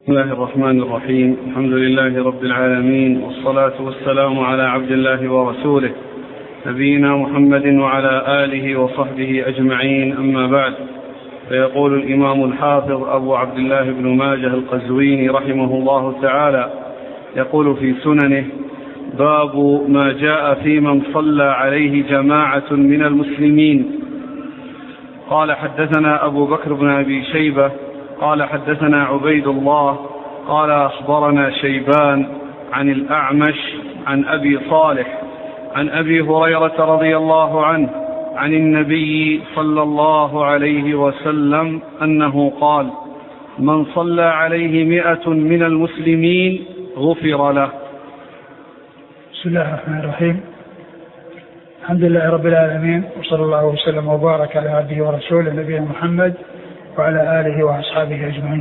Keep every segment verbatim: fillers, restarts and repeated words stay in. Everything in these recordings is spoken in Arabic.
بسم الله الرحمن الرحيم. الحمد لله رب العالمين، والصلاة والسلام على عبد الله ورسوله نبينا محمد وعلى آله وصحبه أجمعين، أما بعد. فيقول الإمام الحافظ أبو عبد الله بن ماجه القزويني رحمه الله تعالى، يقول في سننه: باب ما جاء في من صلى عليه جماعة من المسلمين. قال: حدثنا أبو بكر بن أبي شيبة قال حدثنا عبيد الله قال أخبرنا شيبان عن الأعمش عن أبي صالح عن أبي هريرة رضي الله عنه عن النبي صلى الله عليه وسلم أنه قال: من صلى عليه مئة من المسلمين غفر له. بسم الله الرحمن الرحيم. الحمد لله رب العالمين، وصلى الله وسلم وبارك على عبده ورسوله نبينا محمد وعلى آله وأصحابه أجمعين.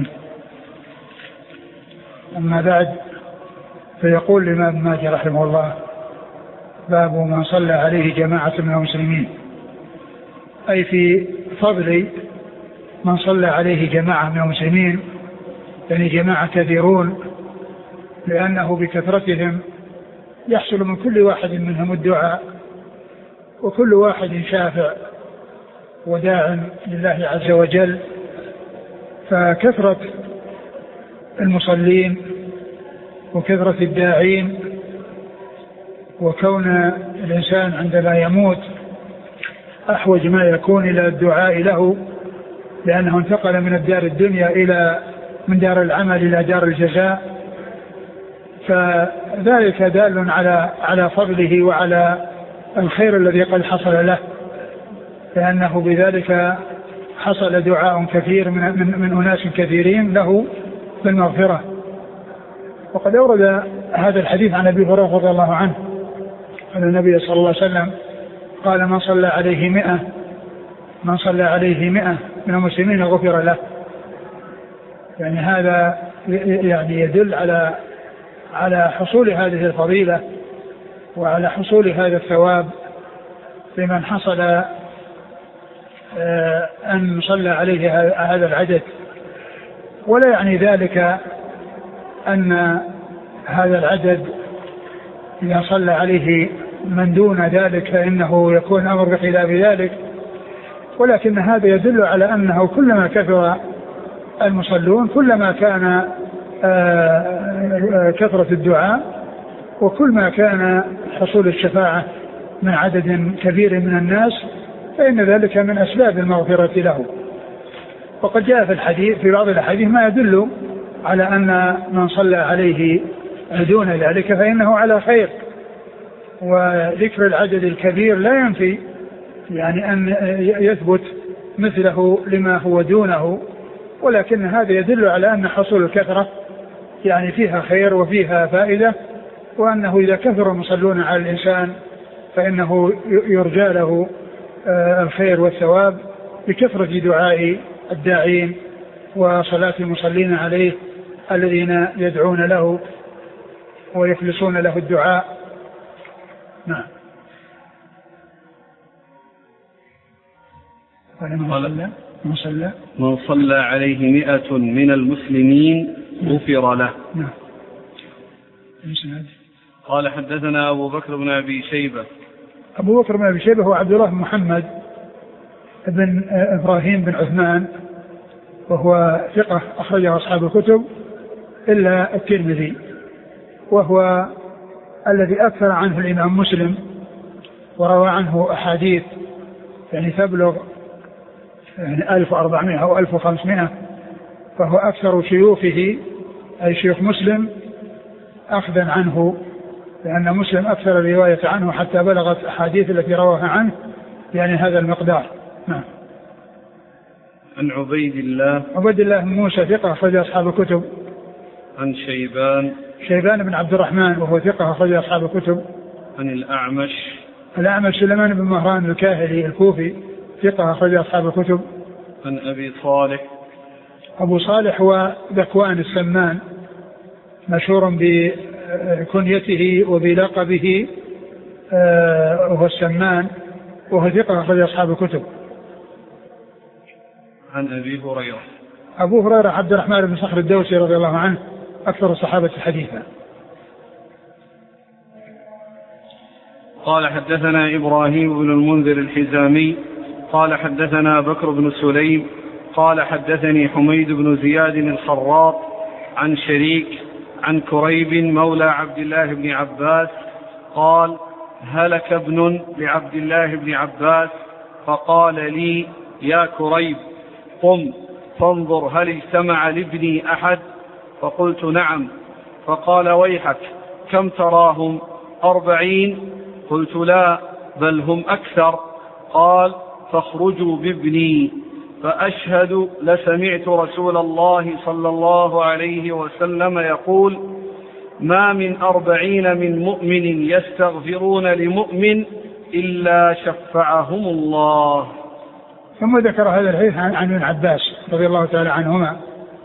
أما بعد، فيقول الإمام ماجه رحمه الله: باب من صلى عليه جماعة من المسلمين، أي في فضل من صلى عليه جماعة من المسلمين، يعني جماعة كثيرون، لأنه بكثرتهم يحصل من كل واحد منهم الدعاء، وكل واحد شافع وداع لله عز وجل. فكثرة المصلين وكثرة الداعين، وكون الإنسان عندما يموت أحوج ما يكون إلى الدعاء له، لأنه انتقل من الدار الدنيا إلى من دار العمل إلى دار الجزاء، فذلك دال على على فضله وعلى الخير الذي قد حصل له، لأنه بذلك حصل دعاء كثير من, من, من أناس كثيرين له بالمغفرة. وقد أورد هذا الحديث عن أبي هريرة رضي الله عنه أن النبي صلى الله عليه وسلم قال: من صلى عليه مئة من صلى عليه مئة من المسلمين غفر له. يعني هذا يعني يدل على على حصول هذه الفضيلة وعلى حصول هذا الثواب لمن حصل أن صلى عليه هذا العدد. ولا يعني ذلك أن هذا العدد إذا صلى عليه من دون ذلك فإنه يكون أمر بخلاف ذلك، ولكن هذا يدل على أنه كلما كثر المصلون كلما كان كثرة الدعاء، وكل ما كان حصول الشفاعة من عدد كبير من الناس، فإن ذلك من أسباب المغفرة له. وقد جاء في الحديث في بعض الأحاديث ما يدل على أن من صلى عليه دون ذلك فإنه على خير، وذكر العدد الكبير لا ينفي يعني أن يثبت مثله لما هو دونه، ولكن هذا يدل على أن حصول الكثرة يعني فيها خير وفيها فائدة، وأنه إذا كثر المصلون على الإنسان فإنه يرجى له الخير والثواب بكثرة دعاء الداعين وصلاة المصلين عليه الذين يدعون له ويخلصون له الدعاء. نعم. من صلى من صلى عليه مئة من المسلمين غفر له. نعم. قال: حدثنا أبو بكر بن أبي شيبة. أبو بكر بن أبي شيبة هو عبد الله بن محمد بن إبراهيم بن عثمان، وهو ثقة أخرجه أصحاب الكتب إلا الترمذي، وهو الذي أكثر عنه الإمام مسلم وروى عنه أحاديث يعني تبلغ يعني ألف وأربعمائة أو ألف وخمسمائة، فهو أكثر شيوخه أي شيوخ مسلم أخذا عنه، لأن مسلم أكثر الرواية عنه حتى بلغت أحاديث التي رواها عنه يعني هذا المقدار. نعم. عن عبيد الله عبيد الله بن موسى ثقة أخرج أصحاب الكتب. عن شيبان شيبان بن عبد الرحمن وهو ثقة أخرج أصحاب الكتب. عن الأعمش الأعمش سليمان بن مهران الكاهلي الكوفي ثقة أخرج أصحاب الكتب. عن أبي صالح أبو صالح هو ذكوان السمان، مشهور بكنيته وبلقبه وهو السمان، وهو ثقة أخرج أصحاب الكتب. عن أبي هريرة أبو هريرة عبد الرحمن بن صخر الدوسي رضي الله عنه أكثر الصحابة حديثا. قال حدثنا إبراهيم بن المنذر الحزامي قال حدثنا بكر بن سليم قال حدثني حميد بن زياد الخراط عن شريك عن كريب مولى عبد الله بن عباس قال هلك ابن لعبد الله بن عباس فقال لي يا كريب قم فانظر هل اجتمع لابني أحد؟ فقلت نعم. فقال ويحك كم تراهم؟ أربعين؟ قلت لا بل هم أكثر. قال فاخرجوا بابني فأشهد لسمعت رسول الله صلى الله عليه وسلم يقول ما من أربعين من مؤمن يستغفرون لمؤمن إلا شفعهم الله. ثم ذكر هذا الحديث عن ابن عباس رضي الله تعالى عنهما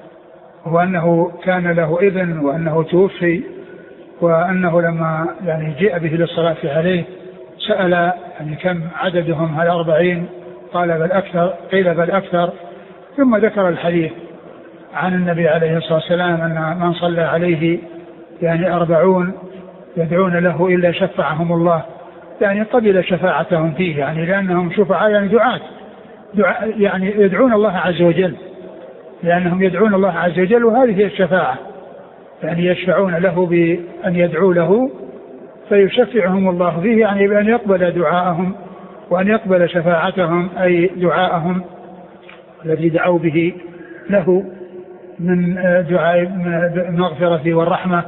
وأنه كان له ابن وأنه توفي وأنه لما يعني جاء به للصلاة عليه سأل يعني كم عددهم هل أربعين؟ قال بل أكثر، قيل بل أكثر. ثم ذكر الحديث عن النبي عليه الصلاة والسلام أن من صلى عليه يعني أربعون يدعون له إلا شفعهم الله، يعني قبل شفاعتهم فيه، يعني لأنهم شفعاء يعني دعاة دعاء يعني يدعون الله عز وجل، لأنهم يدعون الله عز وجل وهذه هي الشفاعة، يعني يشفعون له بأن يدعوا له فيشفعهم الله فيه، يعني بأن يقبل دعاءهم وأن يقبل شفاعتهم أي دعاءهم الذي دعوا به له من دعاء المغفرة والرحمة.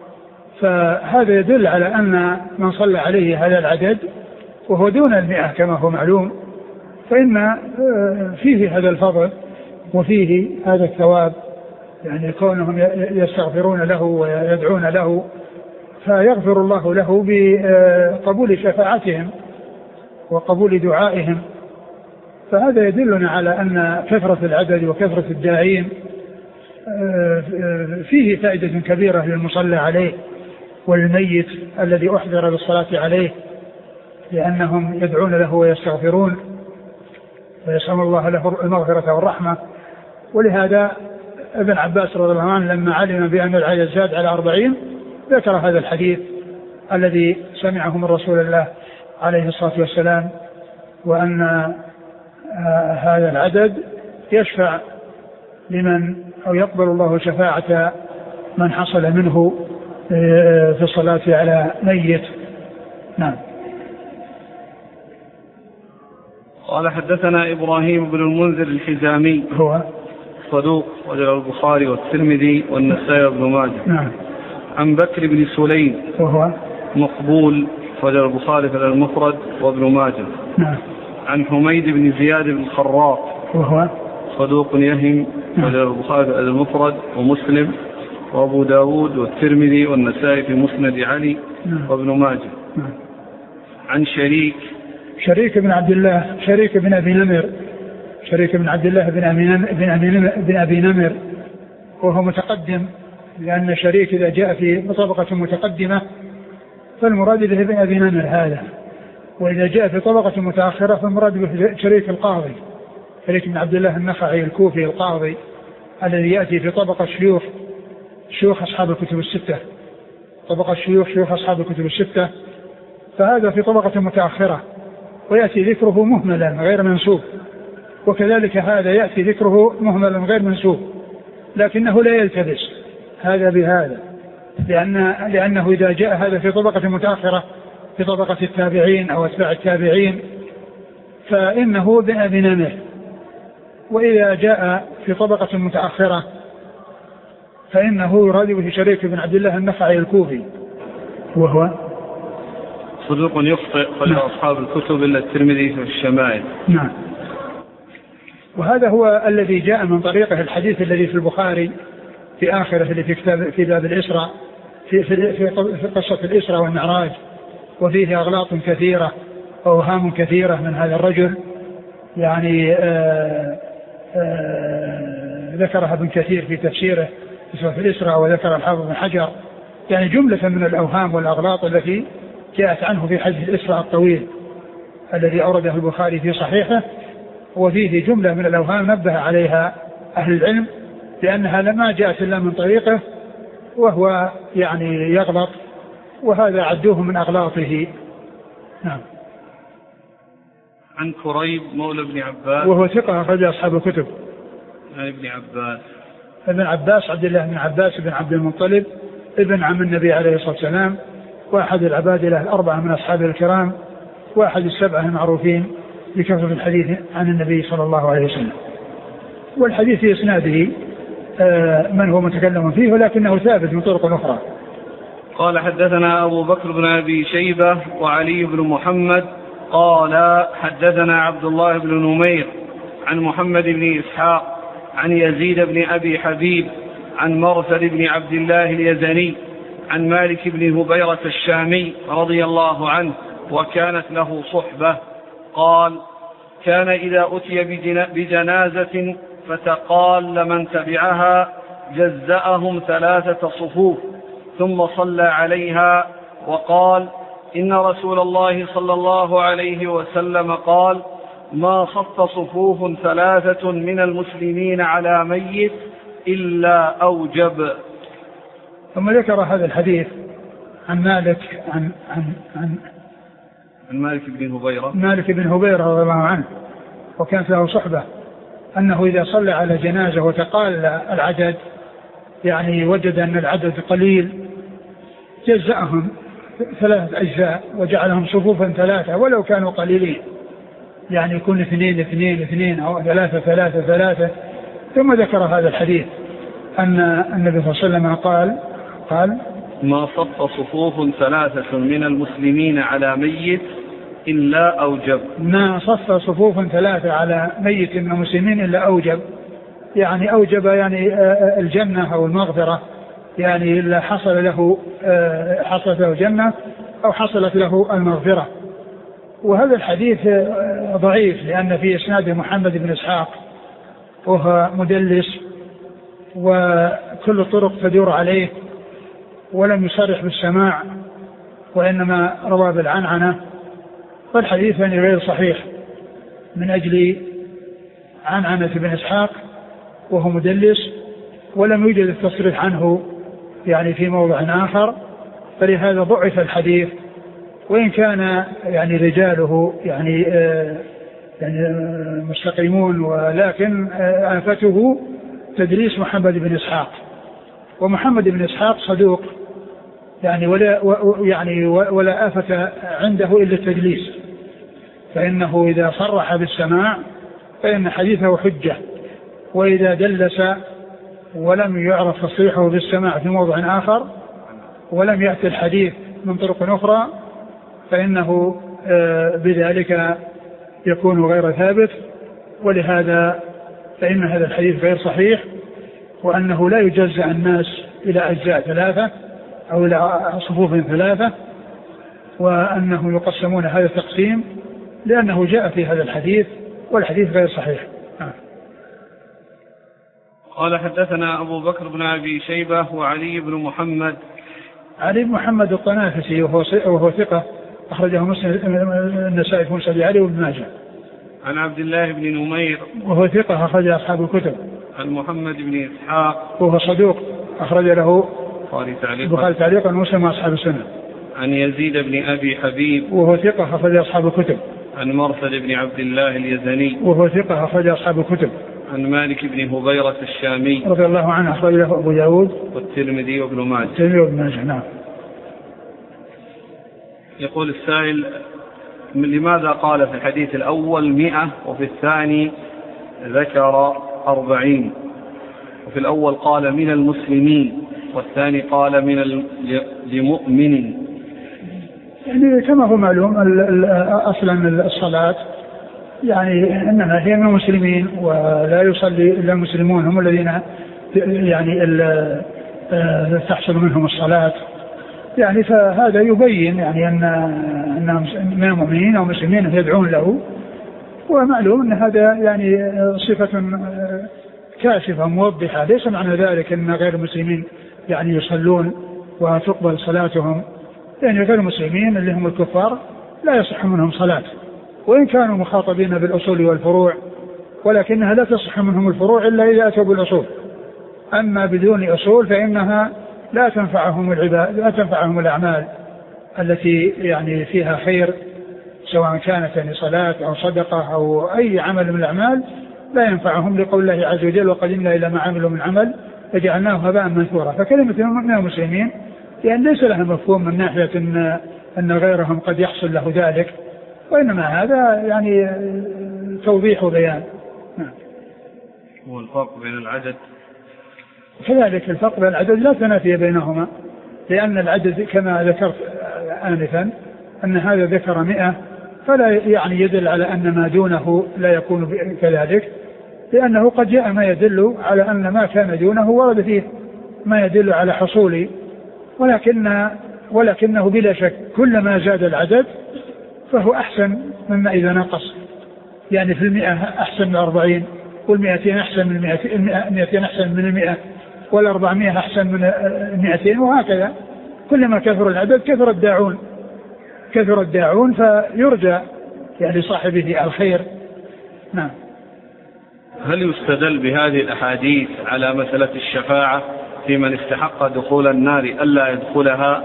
فهذا يدل على أن من صلى عليه هذا العدد وهو دون المئة كما هو معلوم فإن فيه هذا الفضل وفيه هذا الثواب، يعني كونهم يستغفرون له ويدعون له فيغفر الله له بقبول شفاعتهم وقبول دعائهم. فهذا يدلنا على أن كثرة العدد وكثرة الداعين فيه فائدة كبيرة للمصلى عليه والميت الذي أحضر للصلاة عليه، لأنهم يدعون له ويستغفرون ويسأل الله له المغفرة والرحمة. ولهذا ابن عباس رضي الله عنه لما علم بأن العدد زاد على أربعين ذكر هذا الحديث الذي سمعه من رسول الله عليه الصلاة والسلام، وأن هذا العدد يشفع لمن أو يقبل الله شفاعة من حصل منه في الصلاة على ميت. نعم. قال حدثنا إبراهيم بن المنذر الحزامي هو صدوق وجل البخاري والترمذي والنسائي بن ماجه. نعم. عن بكر بن سليم وهو مقبول وجل البخاري في المفرد وابن ماجه. نعم. عن حميد بن زياد بن الخراط وهو صدوق يهم وجل البخاري في المفرد ومسلم وابو داود والترمذي والنسائي في مسند علي. نعم. وابن ماجه. نعم. عن شريك شريك بن عبد الله شريك بن أبي نمر شريك بن عبد الله بن أبي بن أبي نمر وهو متقدم، لأن شريك إذا جاء في طبقة متقدمة فالمراد به ابن أبي نمر هذا، وإذا جاء في طبقة متأخرة فالمراد به شريك القاضي شريك بن عبد الله النخعي الكوفي القاضي الذي يأتي في طبقة شيوخ شيوخ أصحاب الكتب الستة طبقة شيوخ شيوخ أصحاب الكتب الستة، فهذا في طبقة متأخرة ويأتي ذكره مهملا غير منسوب، وكذلك هذا يأتي ذكره مهملا غير منسوب، لكنه لا يلتبس هذا بهذا، لأن لأنه إذا جاء هذا في طبقة متأخرة في طبقة التابعين أو أتباع التابعين فإنه ابن أبي نمر، وإذا جاء في طبقة متأخرة فإنه يراد به شريك بن عبد الله النخعي الكوفي وهو صدوق يخطئ خلال أصحاب الكتب إلا الترمذي في الشمائل. نعم. وهذا هو الذي جاء من طريقه الحديث الذي في البخاري في آخره في كتاب في باب الإسراء في, في, في, في قصة الإسراء والمعراج، وفيه أغلاط كثيرة وأوهام كثيرة من هذا الرجل، يعني آآ آآ ذكرها ابن كثير في تفسيره في سورة الإسراء، وذكر الحافظ بن حجر، يعني جملة من الأوهام والأغلاط التي جاءت عنه في حديث الإسراء الطويل الذي أورده البخاري في صحيحه، وفيه جملة من الأوهام نبه عليها أهل العلم لأنها لما جاءت إلا من طريقه وهو يعني يغلط، وهذا عدوه من أغلاطه. نعم. عن كريب مولى ابن عباس وهو ثقة أخرج أصحاب الكتب. عن ابن عباس ابن عباس عبد الله بن عباس بن عبد المطلب ابن عم النبي عليه الصلاة والسلام، وأحد العبادلة الأربعة من أصحاب الكرام، وأحد السبعة المعروفين بكثرة الحديث عن النبي صلى الله عليه وسلم. والحديث في إسناده من هو متكلم فيه، ولكنه ثابت من طرق أخرى. قال حدثنا أبو بكر بن أبي شيبة وعلي بن محمد قال حدثنا عبد الله بن نمير عن محمد بن إسحاق عن يزيد بن أبي حبيب عن مرثد بن عبد الله اليزني عن مالك بن هبيرة الشامي رضي الله عنه وكانت له صحبة قال كان إذا أتي بجنازة فتقال من تبعها جزأهم ثلاثة صفوف ثم صلى عليها وقال إن رسول الله صلى الله عليه وسلم قال ما صف صفوف ثلاثة من المسلمين على ميت إلا أوجب. ثم ذكر هذا الحديث عن مالك عن عن عن, عن مالك بن هبيرة مالك بن هبيرة رضي الله عنه وكانت له صحبة أنه إذا صلى على جنازة وتقال العدد يعني وجد أن العدد قليل جزأهم ثلاثة أجزاء وجعلهم صفوفا ثلاثة ولو كانوا قليلين، يعني يكون اثنين اثنين اثنين أو ثلاثة ثلاثة ثلاثة. ثم ذكر هذا الحديث أن النبي صلى الله عليه وسلم قال قال ما صف صفوف ثلاثة من المسلمين على ميت إلا أوجب. ما صف صفوف ثلاثة على ميت من المسلمين إلا أوجب، يعني أوجب يعني الجنة أو المغفرة، يعني إلا حصل له حصلت له الجنة أو حصلت له المغفرة. وهذا الحديث ضعيف لأن في إسناده محمد بن إسحاق وهو مدلس وكل الطرق تدور عليه ولم يصرح بالسماع وإنما روى بالعنعنة، فالحديث يعني غير صحيح من أجل عنعنة بن إسحاق وهو مدلس ولم يوجد التصريح عنه يعني في موضع آخر، فلهذا ضعف الحديث وإن كان يعني رجاله يعني آه يعني آه مستقيمون، ولكن آه آفته تدليس محمد بن إسحاق، ومحمد بن إسحاق صدوق يعني ولا يعني ولا آفة عنده إلا التدليس، فإنه إذا صرح بالسماع فإن حديثه حجة، وإذا دلس ولم يعرف تصريحه بالسماع في موضع آخر ولم يأتي الحديث من طرق أخرى فإنه بذلك يكون غير ثابت، ولهذا فإن هذا الحديث غير صحيح، وأنه لا يجزأ الناس إلى أجزاء ثلاثة أو إلى صفوف ثلاثة، وأنه يقسمون هذا التقسيم لأنه جاء في هذا الحديث والحديث غير صحيح. قال حدثنا أبو بكر بن أبي شيبة وعلي بن محمد. علي بن محمد الطنافسي وهو وهو ثقة أخرجه مسلم النسائي في مسند علي وابن ماجه. عن عبد الله بن نمير وهو ثقة أخرج أصحاب الكتب. عن محمد بن إسحاق وهو صدوق أخرج له البخاري تعليقا ومسلم وأصحاب السنة. عن يزيد بن أبي حبيب وهو ثقة أخرج أصحاب الكتب. عن مرثد بن عبد الله اليزني وهو ثقة أخرج أصحاب الكتب. عن مالك بن هبيرة الشامي رضي الله عنه أخرج له أبو داود والترمذي وابن ماجه. الترمذي وابن ماجه. نعم. يقول السائل لماذا قال في الحديث الأول مئة وفي الثاني ذكر أربعين، وفي الأول قال من المسلمين والثاني قال من المؤمن؟ يعني كما هو معلوم أصلا الصلاة يعني إنما هي من المسلمين، ولا يصلي إلا المسلمون هم الذين يعني تحصل منهم الصلاة، يعني فهذا يبين يعني أن أن من المؤمنين أو المسلمين يدعون له، ومعلوم أن هذا يعني صفة كاشفة موضحة، ليس معنى ذلك أن غير المسلمين يعني يصلون وتقبل صلاتهم، يعني غير المسلمين اللي هم الكفار لا يصح منهم صلاة وإن كانوا مخاطبين بالأصول والفروع، ولكنها لا تصح منهم الفروع إلا إذا أتوا بالأصول، أما بدون أصول فإنها لا تنفعهم العباد لا تنفعهم الأعمال التي يعني فيها خير، سواء كانت يعني صلاة أو صدقة أو أي عمل من الأعمال لا ينفعهم، لقول الله عز وجل وقدمنا إلى ما عملوا من عمل فجعلناه هباء منثورا. فكلمة من المسلمين يعني ليس لها مفهوم من ناحية أن, أن غيرهم قد يحصل له ذلك، وإنما هذا يعني توضيح وبيان. والفرق بين العدد كذلك الفرق بين العدد لا تنافي بينهما، لأن العدد كما ذكرت آنفا أن هذا ذكر مئة فلا يعني يدل على أن ما دونه لا يكون كذلك، لأنه قد جاء ما يدل على أن ما كان دونه ورد فيه ما يدل على حصول، ولكن ولكنه بلا شك كلما زاد العدد فهو أحسن مما إذا نقص، يعني في المئة أحسن من أربعين، والمئتين أحسن من المئتين أحسن من المئة، والأربعمائة أحسن من المئتين، وهكذا كلما كثر العدد كثر الداعون كثر الداعون فيرجى يعني صاحبه الخير. نعم. هل يستدل بهذه الأحاديث على مسألة الشفاعة في من استحق دخول النار ألا يدخلها؟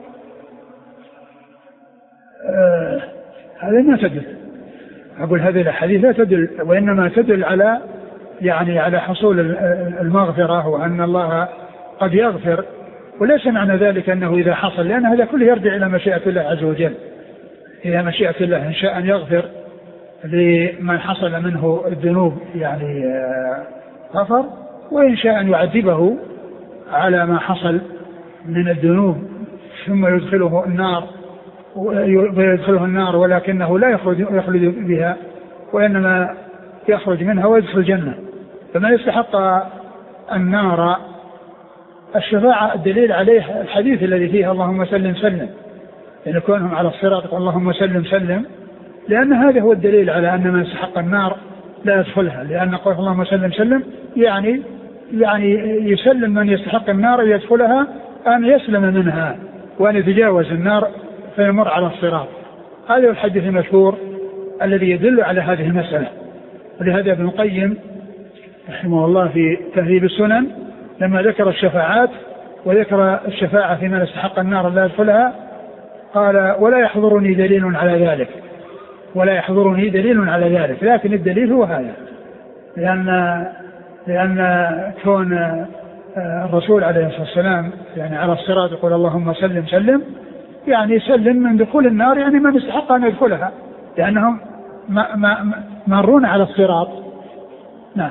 آه هذا ما تدل، أقول هذه الأحاديث لا تدل، وإنما تدل على يعني على حصول المغفرة وأن الله قد يغفر، وليس معنى ذلك أنه إذا حصل، لأن هذا كله يرجع إلى مشيئة الله عز وجل، إلى مشيئة الله إن شاء أن يغفر لمن حصل منه الذنوب يعني غفر، وإن شاء أن يعذبه على ما حصل من الذنوب ثم يدخله النار ويدخله النار ولكنه لا يخرج يخرج بها، وإنما يخرج منها ويدخل الجنة. فما يستحق النار الشفاعة الدليل عليه الحديث الذي فيه اللهم سلم سلم، يعني كونهم على الصراط اللهم سلم سلم، لأن هذا هو الدليل على أن من يستحق النار لا يدخلها، لأن قول اللهم سلم سلم يعني يعني يسلم من يستحق النار يدخلها أن يسلم منها وأن يتجاوز النار فيمر على الصراط. هذا هو الحديث المشهور الذي يدل على هذه المسألة. ولهذا ابن القيم رحمه الله في تهذيب السنن لما ذكر الشفاعات وذكر الشفاعة في من استحق النار لا يدخلها قال ولا يحضرني دليل على ذلك ولا يحضرني دليل على ذلك لكن الدليل هو هذا، لأن لأن كون الرسول عليه الصلاة والسلام يعني على الصراط يقول اللهم سلم سلم، يعني سلم من دخول النار، يعني من يستحق أن يدخلها لأنهم ما ما مرون على الصراط. نعم.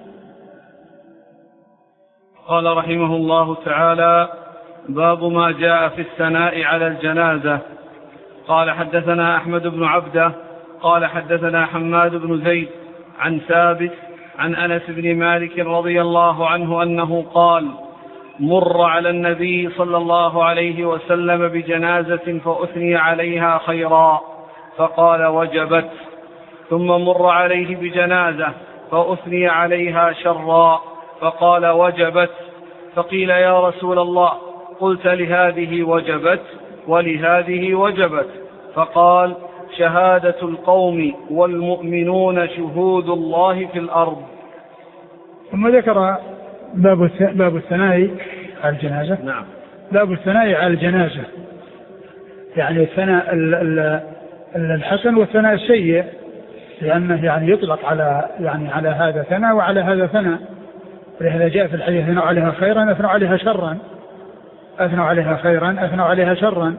قال رحمه الله تعالى: باب ما جاء في الثناء على الجنازة. قال حدثنا أحمد بن عبده قال حدثنا حماد بن زيد عن ثابت عن أنس بن مالك رضي الله عنه أنه قال: مر على النبي صلى الله عليه وسلم بجنازة فأثني عليها خيرا فقال وجبت، ثم مر عليه بجنازة فأثني عليها شرا فقال وجبت، فقيل يا رسول الله قلت لهذه وجبت ولهذه وجبت، فقال شهادة القوم والمؤمنون شهود الله في الأرض. ثم ذكر باب باب الثناء على الجنازة. نعم. باب الثناء على الجنازة، يعني الثناء الحسن والثناء السيء، لأنه يعني يطلق على يعني على هذا ثناء وعلى هذا ثناء، ولهذا جاء في الحديث أثنوا عليها خيرا أثنوا عليها شرا أثنوا عليها خيرا أثنوا عليها شرا.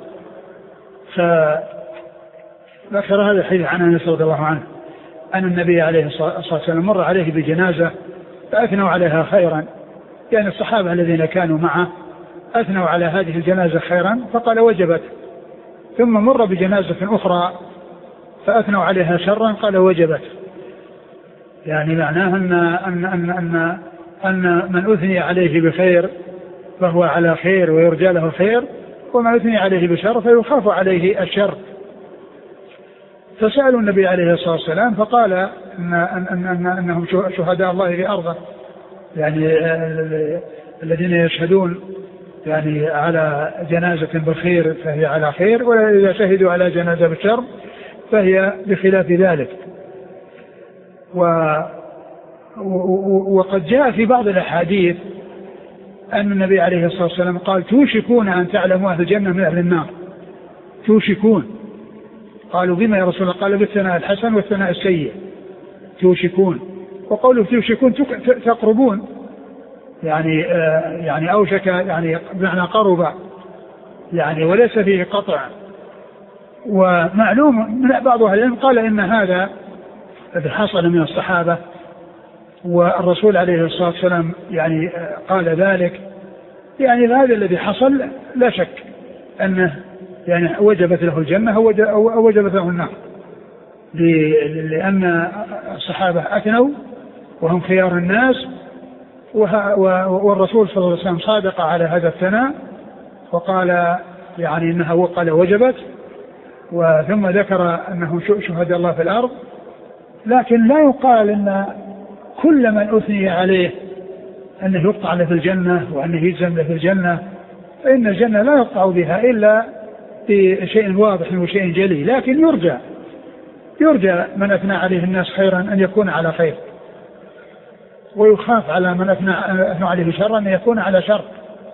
فذكر هذا الحديث عن أنس رضي الله عنه أن النبي عليه الصلاة والسلام مر عليه بجنازة فأثنوا عليها خيرا، يعني الصحابة الذين كانوا معه أثنوا على هذه الجنازة خيرا فقال وجبت، ثم مر بجنازة أخرى فأثنوا عليها شرا قال وجبت، يعني معناه أن, أن, أن, أن, أن من أثني عليه بخير فهو على خير ويرجى له خير، ومن أثني عليه بشر فيخاف عليه الشر. فسألوا النبي عليه الصلاة والسلام فقال إن أن أن أنهم شهداء الله في أرضه، يعني الذين يشهدون يعني على جنازة بخير فهي على خير، وإذا شهدوا على جنازة بشر فهي بخلاف ذلك. و وقد جاء في بعض الأحاديث أن النبي عليه الصلاة والسلام قال توشكون أن تعلموا أهل الجنة من أهل النار. توشكون. قالوا بما يا رسول الله؟ قال بالثناء الحسن والثناء السيء. توشكون. وقوله توشكون تقربون، يعني آه يعني أوشك يعني بمعنى قرب يعني، وليس فيه قطع. ومعلوم من بعض أهل العلم قال إن هذا الذي حصل من الصحابة والرسول عليه الصلاة والسلام يعني قال ذلك، يعني هذا الذي حصل لا شك أنه يعني وجبت له الجنة أو وجبت له النار، لأن الصحابة أثنوا وهم خيار الناس، والرسول صلى الله عليه وسلم صادق على هذا الثناء وقال يعني إنها وقال وجبت، وثم ذكر أنهم شهداء الله في الأرض. لكن لا يقال أن كل من أثني عليه أنه يقطع له في الجنة وأنه يجزم له في الجنة، فإن الجنة لا يقطع بها إلا بشيء واضح وشيء جلي. لكن يرجى يرجى من أثنى عليه الناس خيرا أن يكون على خير، ويخاف على من أثنى عليه شرا أن يكون على شر.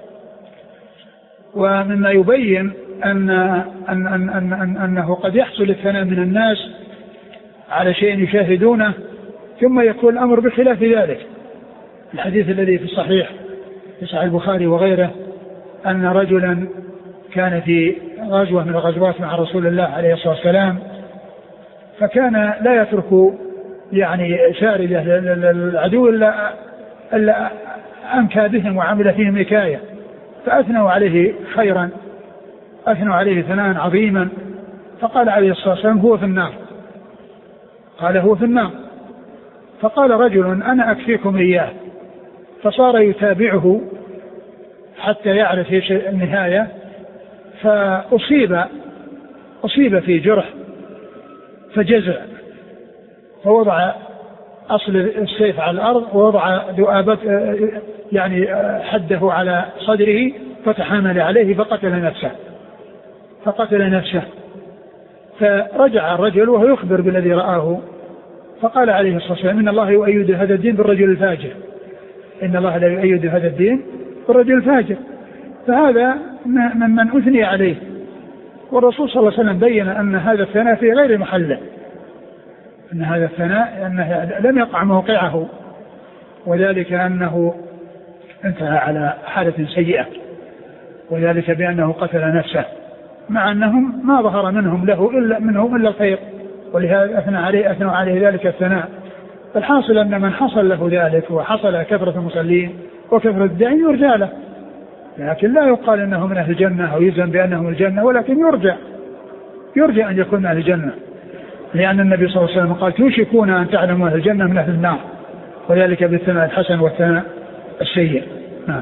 ومما يبين أن أن أن أن أن أنه قد يحصل الثناء من الناس على شيء يشاهدونه ثم يكون الأمر بخلاف ذلك. الحديث الذي في الصحيح في صحيح البخاري وغيره أن رجلا كان في غزوة من الغزوات مع رسول الله عليه الصلاة والسلام، فكان لا يترك يعني شاردة العدو إلا إلا أنكى بهم وعمل فيهم نكاية، فأثنوا عليه خيرا، أثنوا عليه ثناء عظيما، فقال عليه الصلاة والسلام هو في النار. قال هو في النار. فقال رجل أنا أكفيكم إياه، فصار يتابعه حتى يعرف ايش النهاية، فأصيب أصيب في جرح فجزع، فوضع أصل السيف على الأرض ووضع ذؤابة يعني حده على صدره فتحامل عليه فقتل نفسه فقتل نفسه فرجع الرجل وهو يخبر بالذي رآه، فقال عليه الصلاة والسلام إن الله يؤيد هذا الدين بالرجل الفاجر، إن الله لا يؤيد هذا الدين بالرجل الفاجر. فهذا من من أثني عليه، والرسول صلى الله عليه وسلم بين أن هذا الثناء في غير محله، أن هذا الثناء أنه لم يقع موقعه، وذلك أنه انتهى على حالة سيئة، وذلك بأنه قتل نفسه، مع أنهم ما ظهر منهم له إلا منهم إلا الخير، ولهذا أثنى عليه أثنوا عليه ذلك الثناء. فالحاصل أن من حصل له ذلك وحصل كثرة المصلين وكثرة الداعين يرجى له، لكن لا يقال أنه من أهل الجنة أو يزن بأنه من الجنة، ولكن يرجى يرجى أن يكون من أهل الجنة، لأن النبي صلى الله عليه وسلم قال توشكون أن تعلموا أهل الجنة من أهل النار، وذلك بالثناء الحسن والثناء السيء. نعم.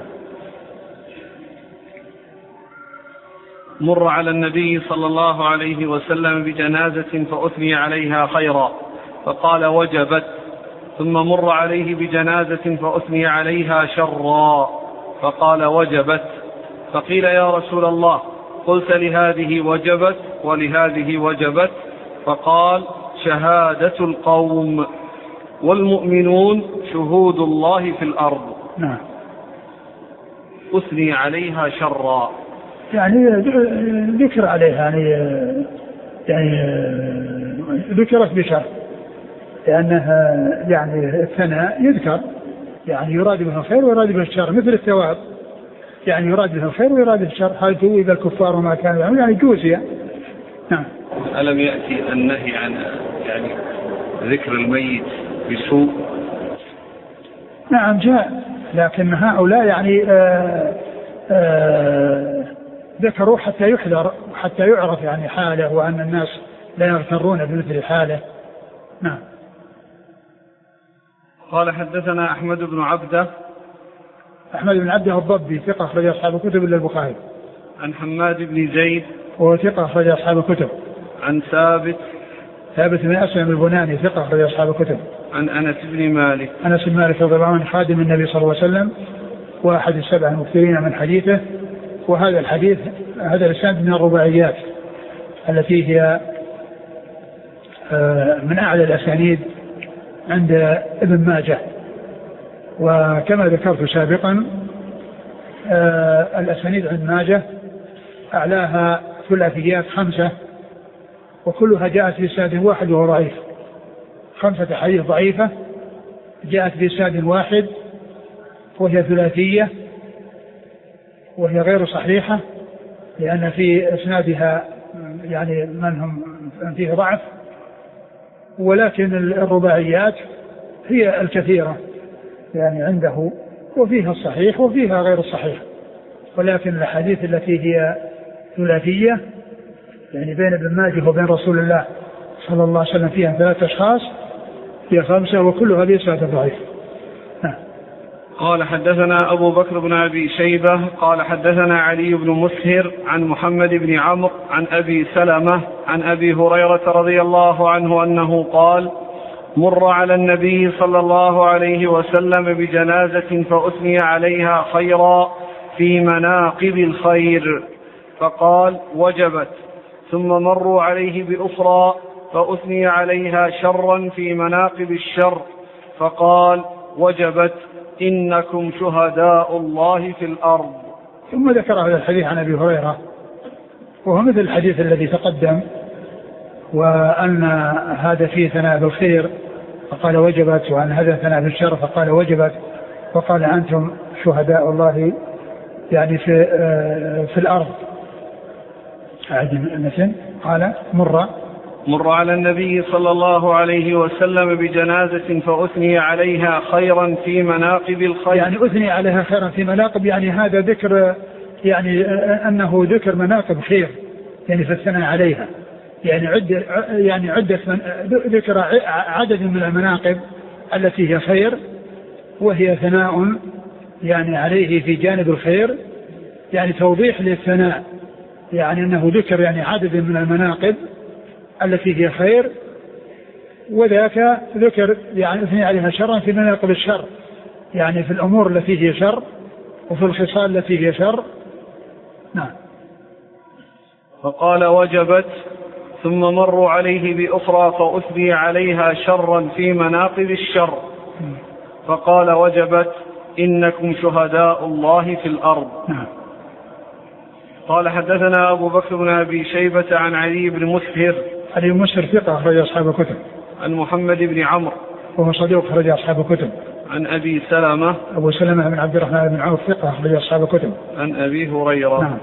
مر على النبي صلى الله عليه وسلم بجنازة فأثني عليها خيرا فقال وجبت، ثم مر عليه بجنازة فأثني عليها شرا فقال وجبت، فقيل يا رسول الله قلت لهذه وجبت ولهذه وجبت؟ فقال شهادة القوم والمؤمنون شهود الله في الأرض. نعم. أثني عليها شرا يعني ذكر عليها يعني يعني ذكرت بشر، لأنها يعني الثناء يذكر يعني يراد به الخير ويراد به الشر، مثل الثواب يعني يراد به الخير ويراد به الشر. هل ثوب الكفار وما كانوا يعملون يعني جوزية. نعم. ألم يأتي النهي عن يعني ذكر الميت بسوء؟ نعم جاء، لكن هؤلاء يعني آآ آآ ذكروا حتى يحذر وحتى يعرف يعني حاله، وأن الناس لا يغترون بمثل حاله. نعم. قال حدثنا أحمد بن عبده أحمد بن عبده الضبي ثقة أخرج أصحاب الكتب إلا البخاري. عن حماد بن زيد وهو ثقة أخرج أصحاب الكتب. عن ثابت ثابت بن أسلم البناني ثقة أخرج أصحاب الكتب. عن أنس بن مالك أنس بن مالك رضي الله عنه خادم النبي صلى الله عليه وسلم وأحد السبع المكثرين من حديثه. وهذا الحديث هذا الإسناد من الرباعيات التي هي من أعلى الأسانيد عند ابن ماجه. وكما ذكرت سابقا آه الأسانيد عند ماجه أعلاها ثلاثيات خمسة وكلها جاءت بإسناد واحد وهو ضعيف. خمسة حديث ضعيفة جاءت بإسناد واحد وهي ثلاثية وهي غير صحيحة لأن في إسنادها يعني من هم فيه ضعف، ولكن الرباعيات هي الكثيرة يعني عنده وفيها الصحيح وفيها غير الصحيح، ولكن الحديث التي هي ثلاثية يعني بين ابن ماجه وبين رسول الله صلى الله عليه وسلم فيها ثلاثة أشخاص هي خمسة وكلها بإسناد ضعيف. قال حدثنا أبو بكر بن أبي شيبة قال حدثنا علي بن مسهر عن محمد بن عمرو عن أبي سلمة عن أبي هريرة رضي الله عنه أنه قال مر على النبي صلى الله عليه وسلم بجنازة فأثني عليها خيرا في مناقب الخير فقال وجبت، ثم مروا عليه بأخرى فأثني عليها شرا في مناقب الشر فقال وجبت إنكم شهداء الله في الأرض. ثم ذكر هذا الحديث عن أبي هريرة وهو مثل الحديث الذي تقدم، وأن هذا فيه ثناء بالخير فقال وجبت، وأن هذا ثناء بالشر فقال وجبت، وقال أنتم شهداء الله يعني في, في الأرض. قال مر مر على النبي صلى الله عليه وسلم بجنازة فأثني عليها خيرا في مناقب الخير، يعني أثني عليها خيرا في مناقب، يعني هذا ذكر يعني أنه ذكر مناقب خير يعني في الثناء عليها، يعني عدة يعني عدة من ذكر عدد من المناقب التي هي خير وهي ثناء يعني عليه في جانب الخير، يعني توضيح للثناء، يعني أنه ذكر يعني عدد من المناقب التي هي خير، وذاك ذكر يعني اثني عليها شرا في مناقب الشر، يعني في الأمور التي هي شر وفي الخصال التي هي شر. نعم. فقال وجبت، ثم مروا عليه بأخرى فأثني عليها شرا في مناقب الشر فقال وجبت إنكم شهداء الله في الأرض. نعم. قال حدثنا أبو بكر بن أبي شيبة عن علي بن مسهر. علي بن مسهر ثقة أخرج أصحاب الكتب. عن محمد بن عمرو وهو صديق أخرج أصحاب الكتب. عن أبي سلمة أبو سلمة بن عبد الرحمن بن عوف ثقة أخرج أصحاب الكتب. عن أبي هريرة. نعم.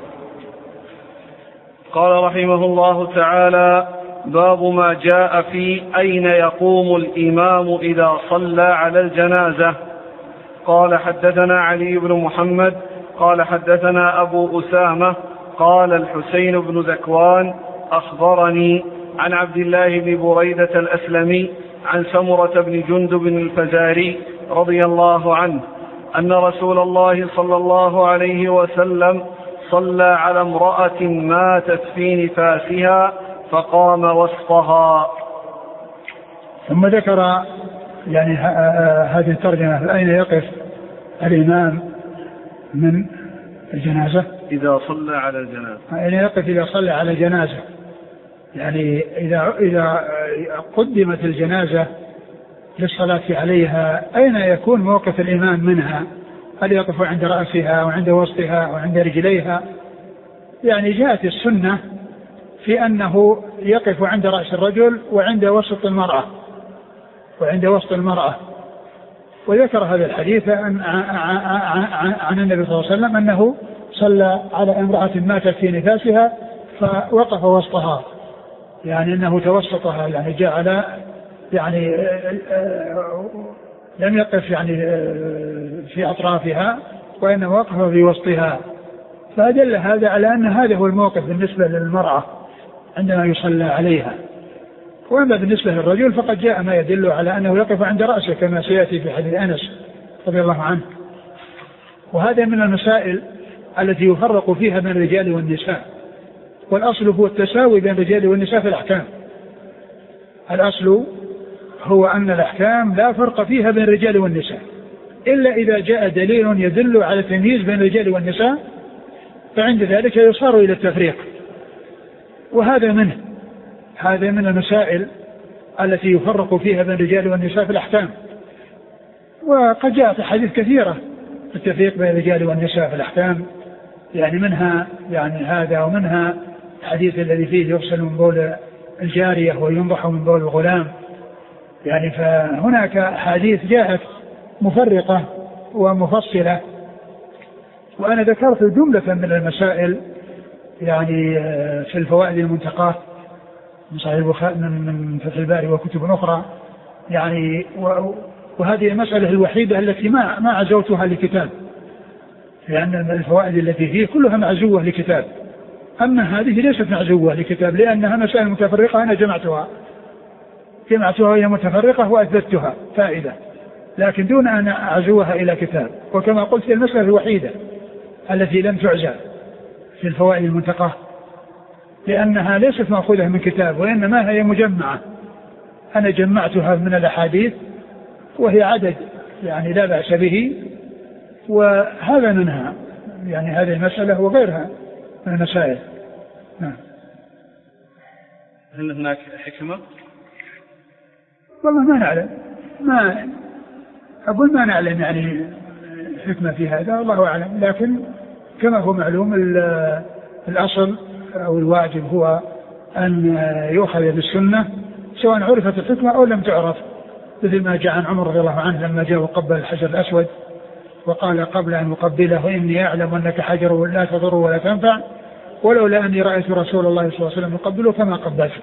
قال رحمه الله تعالى باب ما جاء في أين يقوم الإمام إذا صلى على الجنازة. قال حدثنا علي بن محمد قال حدثنا أبو أسامة قال الحسين بن ذكوان أخبرني عن عبد الله بن بريدة الأسلمي عن سمرة بن جندب الفزاري رضي الله عنه أن رسول الله صلى الله عليه وسلم صلى على امرأة ماتت في نفاسها فقام وسطها. ثم ذكر يعني هذه الترجمة أين يقف الإمام من الجنازة إذا صلى على الجنازة، أين يقف إذا صلى على الجنازة، يعني إذا إذا قدمت الجنازة للصلاة عليها أين يكون موقف الإمام منها؟ هل يقف عند رأسها وعند وسطها وعند رجليها؟ يعني جاءت السنة في أنه يقف عند رأس الرجل وعند وسط المرأة وعند وسط المرأة. وذكر هذا الحديث عن, عن النبي صلى الله عليه وسلم أنه صلى على امرأة ماتت في نفاسها فوقف وسطها، يعني أنه توسطها، يعني جعل يعني لم يقف يعني في أطرافها وإنما وقف في وسطها، فأدل هذا على أن هذا هو الموقف بالنسبة للمرأة عندما يصلى عليها. وأما بالنسبة للرجل فقد جاء ما يدل على أنه يقف عند رأسه كما سيأتي في حديث أنس رضي الله عنه. وهذا من المسائل التي يفرق فيها بين الرجال والنساء، والأصل هو التساوي بين الرجال والنساء في الأحكام. الأصل هو أن الأحكام لا فرق فيها بين الرجال والنساء إلا إذا جاء دليل يدل على التمييز بين الرجال والنساء، فعند ذلك يصار إلى التفريق. وهذا منه هذا من المسائل التي يفرق فيها بين الرجال والنساء في الأحكام. وقد جاءت حديث كثيرة التفريق بين الرجال والنساء في الأحكام، يعني منها يعني هذا، ومنها الحديث الذي فيه يغسل من بول الجارية وينضح من بول الغلام. يعني فهناك حديث جاءت مفرقة ومفصلة، وأنا ذكرت جملة من المسائل يعني في الفوائد المنتقاة من صحيح البخاري من فتح الباري وكتب أخرى، يعني وهذه المسألة الوحيدة التي ما ما عزوتها لكتاب، لأن الفوائد التي فيه كلها معزوة لكتاب، أما هذه ليست معزوة لكتاب لأنها مسائل متفرقة أنا جمعتها جمعتها وهي متفرقة وأثبتها فائدة، لكن دون أن أعزوها إلى كتاب. وكما قلت المسألة الوحيدة التي لم تعزى في الفوائد المنتقاة لأنها ليست مأخوذة من كتاب، وإنما هي مجمعة، أنا جمعتها من الأحاديث وهي عدد يعني لا بأس به، وهذا منها يعني هذه المسألة وغيرها من المسائل. نعم. هل هناك حكمة؟ والله ما نعلم، ما أقول ما نعلم يعني حكمة في هذا، الله أعلم، لكن كما هو معلوم الأصل أو الواجب هو أن يؤخذ بالسنة سواء عرفت الحكمة أو لم تعرف، مثل ما جاء عن عمر رضي الله عنه لما جاء وقبل الحجر الأسود وقال قبل أن أقبله إني أعلم أنك حجر لا تضر ولا تنفع، ولولا أني رأيت رسول الله صلى الله عليه وسلم يقبله كما قبلته.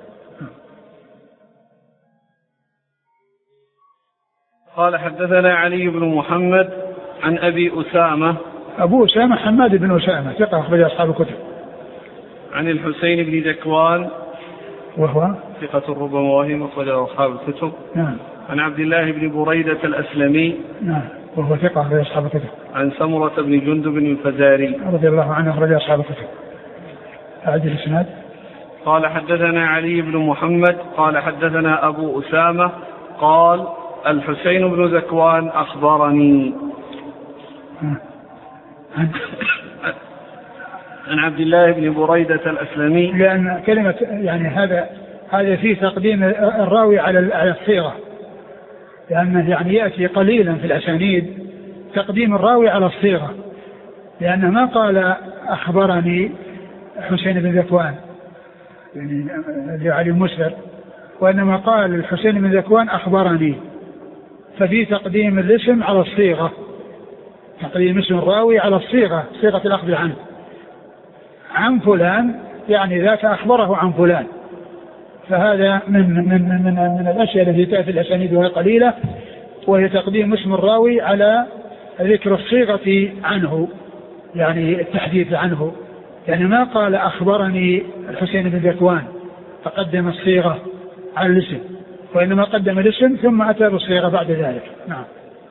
قال حدثنا علي بن محمد عن أبي أسامة. أبو أسامة حماد بن أسامة ثقة أخرج أصحاب الكتب. عن الحسين بن ذكوان وهو ثقة ربما وهم أخرج أصحاب الكتب. نعم. عن عبد الله بن بريدة الأسلمي. نعم وهو ثقة أخرج أصحاب الكتب. عن سمرة بن جندب الفزاري رضي الله عنه أخرج أصحاب الكتب. أعد الإسناد. قال حدثنا علي بن محمد قال حدثنا أبو أسامة قال الحسين بن ذكوان أخبرني عن عبد الله بن بريدة الأسلمي، لأن كلمة يعني هذا هذا فيه تقديم الراوي على الصيغة، لأنه يعني يأتي قليلا في الأسانيد تقديم الراوي على الصيغة، لأنه ما قال أخبرني حسين بن ذكوان يعني علي المسلم، وإنما قال الحسين بن ذكوان أخبرني، ففي تقديم الاسم على الصيغة، تقديم اسم الراوي على الصيغة، صيغة الأخذ عنه عن فلان، يعني ذاك أخبره عن فلان، فهذا من من من من الأشياء التي تأتي الأسانيد وهي قليلة، وهي تقديم اسم الراوي على ذكر الصيغة عنه، يعني التحديث عنه، يعني ما قال أخبرني الحسين بن ذكوان فقدم الصيغة على الاسم، وإنما قدم الاسم ثم أتى بالصيغة بعد ذلك. نعم.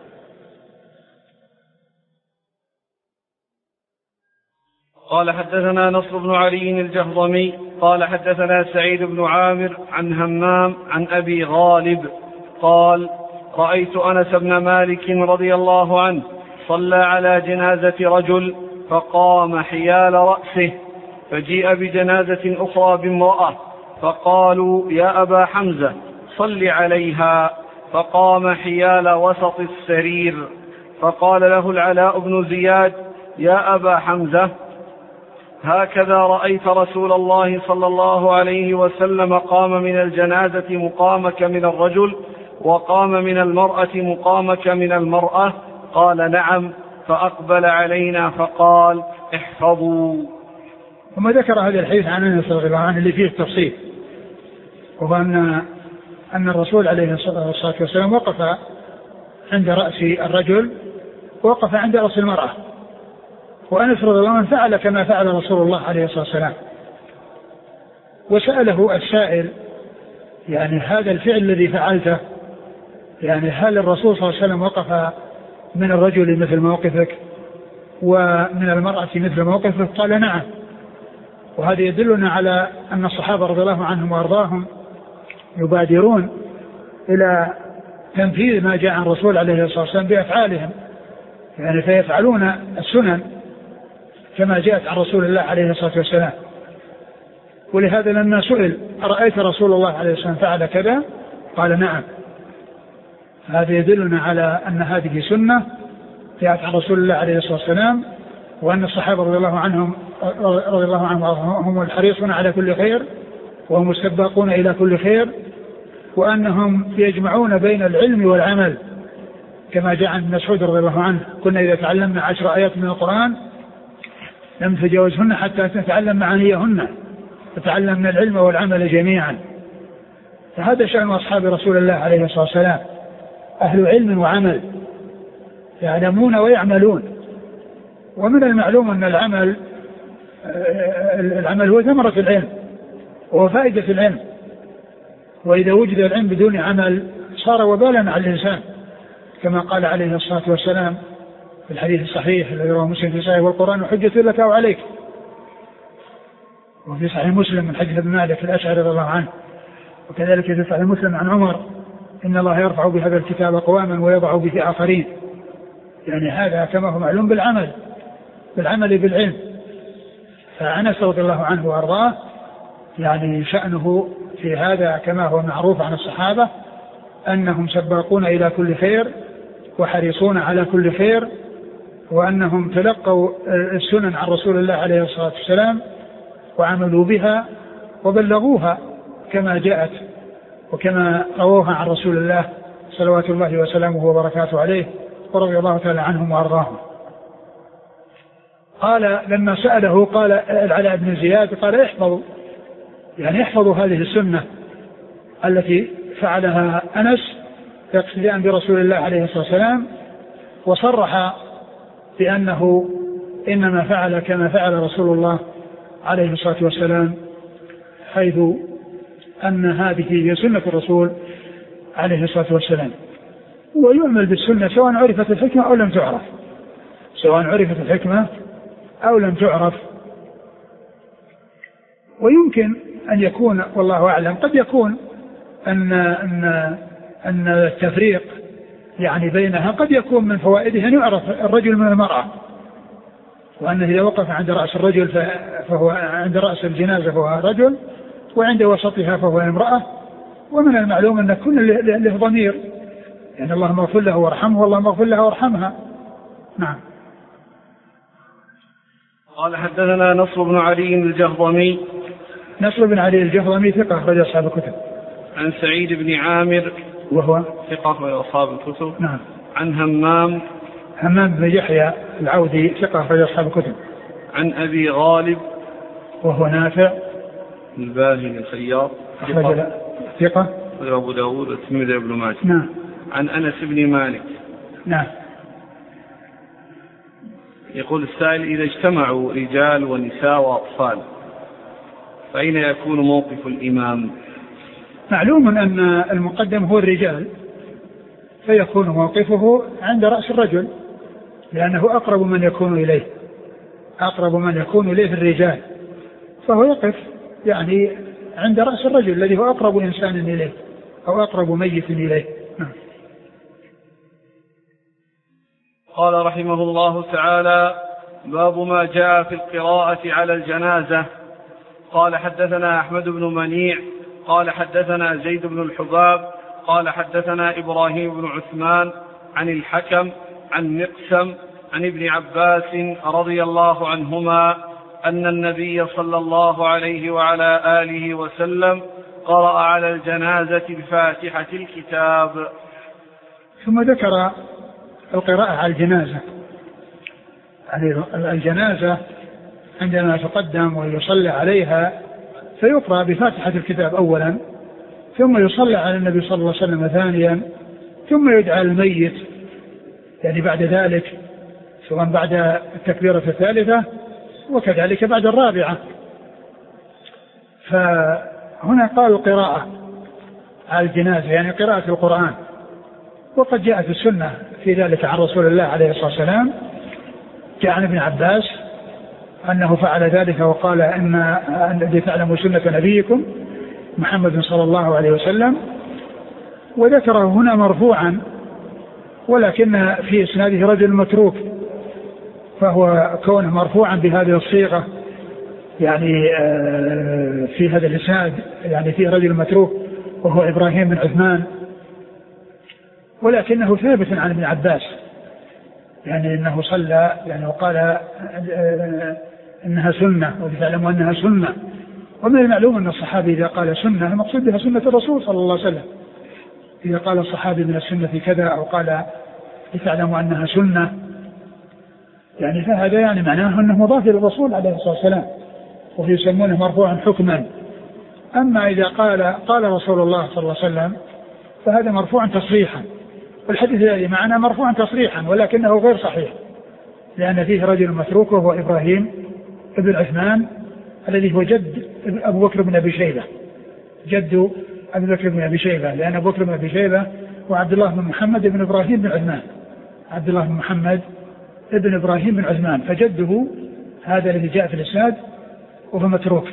قال حدثنا نصر بن علي الجهضمي قال حدثنا سعيد بن عامر عن همام عن أبي غالب قال رأيت أنس بن مالك رضي الله عنه صلى على جنازة رجل فقام حيال رأسه، فجيء بجنازة أخرى بامرأة فقالوا يا أبا حمزة صل عليها، فقام حيال وسط السرير، فقال له العلاء بن زياد يا أبا حمزة هكذا رأيت رسول الله صلى الله عليه وسلم قام من الجنازة مقامك من الرجل وقام من المرأة مقامك من المرأة؟ قال نعم، فأقبل علينا فقال احفظوا. ثم ذكر هذا الحديث عن أنس رضي الله عنه اللي فيه التفصيل، وهو أن أن الرسول عليه الصلاة والسلام وقف عند رأس الرجل ووقف عند رأس المرأة، وأنس رضي الله عنه فعل كما فعل رسول الله عليه الصلاة والسلام، وسأله السائل يعني هذا الفعل الذي فعلته يعني هل الرسول صلى الله عليه وسلم وقف من الرجل مثل موقفك ومن المرأة مثل موقفك؟ قال نعم. وهذا يدلنا على أن الصحابة رضي الله عنهم وأرضاهم يبادرون إلى تنفيذ ما جاء عن الرسول عليه الصلاة والسلام بأفعالهم، يعني فيفعلون السنن كما جاءت عن رسول الله عليه الصلاة والسلام. ولهذا لما سئل أرأيت رسول الله عليه الصلاة والسلام فعل كذا؟ قال نعم. هذا يدلنا على أن هذه سنة جاءت عن رسول الله عليه الصلاة والسلام، وأن الصحابة رضي الله عنهم رضي الله عنهم هم الحريصون على كل خير وهم السباقون إلى كل خير، وأنهم يجمعون بين العلم والعمل كما جاء عن مسعود رضي الله عنه: كنا إذا تعلمنا عشر آيات من القرآن لم نتجاوزهن حتى نتعلم معانيهن، فتعلمنا العلم والعمل جميعا. فهذا شأن أصحاب رسول الله عليه الصلاة والسلام، أهل علم وعمل، يعلمون ويعملون. ومن المعلوم أن العمل العمل هو ثمرة العلم وهو فائدة العلم، وإذا وجد العلم بدون عمل صار وبالا على الإنسان، كما قال عليه الصلاة والسلام في الحديث الصحيح الذي رواه مسلم في صحيح: والقرآن حجة لك أو عليك. وفي صحيح مسلم من حديث ابن مالك الأشعري رضي الله عنه، وكذلك في صحيح مسلم عن عمر: إن الله يرفع بهذا الكتاب أقواما ويضع به آخرين. يعني هذا كما هو معلوم بالعمل بالعمل بالعلم. فأنس رضي الله عنه وأرضاه يعني شأنه في هذا كما هو معروف عن الصحابة أنهم سباقون إلى كل خير وحريصون على كل خير، وأنهم تلقوا السنن عن رسول الله عليه الصلاة والسلام وعملوا بها وبلغوها كما جاءت وكما رووها عن رسول الله صلوات الله وسلامه وبركاته عليه، ورضي الله تعالى عنهم وأرضاهم. قال لما سأله قال العلاء بن زياد قال: احفظوا يعني احفظوا هذه السنة التي فعلها أنس اقتداء برسول الله عليه الصلاة والسلام، وصرح بأنه إنما فعل كما فعل رسول الله عليه الصلاة والسلام، حيث أن هذه هي سنة الرسول عليه الصلاة والسلام. ويعمل بالسنة سواء عرفت الحكمة أو لم تعرف سواء عرفت الحكمة أو لم تعرف. ويمكن أن يكون والله أعلم قد يكون أن أن أن التفريق يعني بينها قد يكون من فوائدها أن يعرف الرجل من المرأة، وأنه إذا وقف عند رأس الرجل فهو عند رأس الجنازة فهو رجل، وعند وسطها فهو امرأة. ومن المعلوم أن كل له ضمير، يعني اللهم اغفر له وارحمه واللهم اغفر له وارحمها. نعم. قال: حدثنا نصر بن علي الجهضمي. نصر بن علي الجهضمي ثقة أخرج أصحاب الكتب. عن سعيد بن عامر وهو ثقة أخرج أصحاب الكتب. نعم. عن همام همام بن يحيى العودي ثقة أخرج أصحاب الكتب. عن أبي غالب وهو نافع الباهلي الخياط ثقة أبو داود والترمذي وابن ماجه. نعم. عن أنس بن مالك. نعم. يقول السائل: إذا اجتمعوا رجال ونساء وأطفال فأين يكون موقف الإمام؟ معلوم أن المقدم هو الرجال، فيكون موقفه عند رأس الرجل، لأنه أقرب من يكون إليه أقرب من يكون إليه الرجال، فهو يقف يعني عند رأس الرجل الذي هو أقرب إنسان إليه أو أقرب ميت إليه. قال رحمه الله تعالى: باب ما جاء في القراءة على الجنازة. قال: حدثنا أحمد بن منيع قال حدثنا زيد بن الحباب قال حدثنا إبراهيم بن عثمان عن الحكم عن مقسم عن ابن عباس رضي الله عنهما أن النبي صلى الله عليه وعلى آله وسلم قرأ على الجنازة بفاتحة الكتاب. ثم ذكر القراءة على الجنازة. يعني الجنازة عندما تقدم ويصلى عليها فيقرأ بفاتحة الكتاب أولا، ثم يصلى على النبي صلى الله عليه وسلم ثانيا، ثم يدعى الميت يعني بعد ذلك، سواء بعد التكبيرة الثالثة وكذلك بعد الرابعة. فهنا قالوا قراءة على الجنازة يعني قراءة القرآن، وقد جاءت السنة في ذلك عن رسول الله عليه الصلاة والسلام. جاء عن ابن عباس أنه فعل ذلك وقال إن الذي تعلم سنة نبيكم محمد صلى الله عليه وسلم، وذكره هنا مرفوعا، ولكن في إسناده رجل متروك، فهو كونه مرفوعا بهذه الصيغة يعني في هذا الإسناد يعني فيه رجل متروك وهو إبراهيم بن عثمان، ولكنه ثابت عن ابن عباس يعني أنه صلى يعني وقال إنها سنة ولتعلموا أنها سنة. ومن المعلوم أن الصحابي إذا قال سنة المقصود بها سنة الرسول صلى الله عليه وسلم. إذا قال الصحابي من السنة كذا أو قال لتعلموا أنها سنة يعني فهذا يعني معناه أنه مضاف للرسول عليه الصلاة والسلام ويسمونه مرفوعا حكما. أما إذا قال قال رسول الله صلى الله عليه وسلم فهذا مرفوعا تصريحا. والحديث الذي معنا مرفوعا تصريحا ولكنه غير صحيح لأن فيه رجل متروك وهو إبراهيم ابن عثمان الذي هو جد أبو بكر بن أبي شيبة جد أبو بكر بن أبي شيبة لأن أبو بكر بن أبي شيبة وعبد الله بن محمد بن إبراهيم بن عثمان عبد الله بن محمد ابن إبراهيم بن عثمان فجده هذا الذي جاء في الإسناد وهو متروك.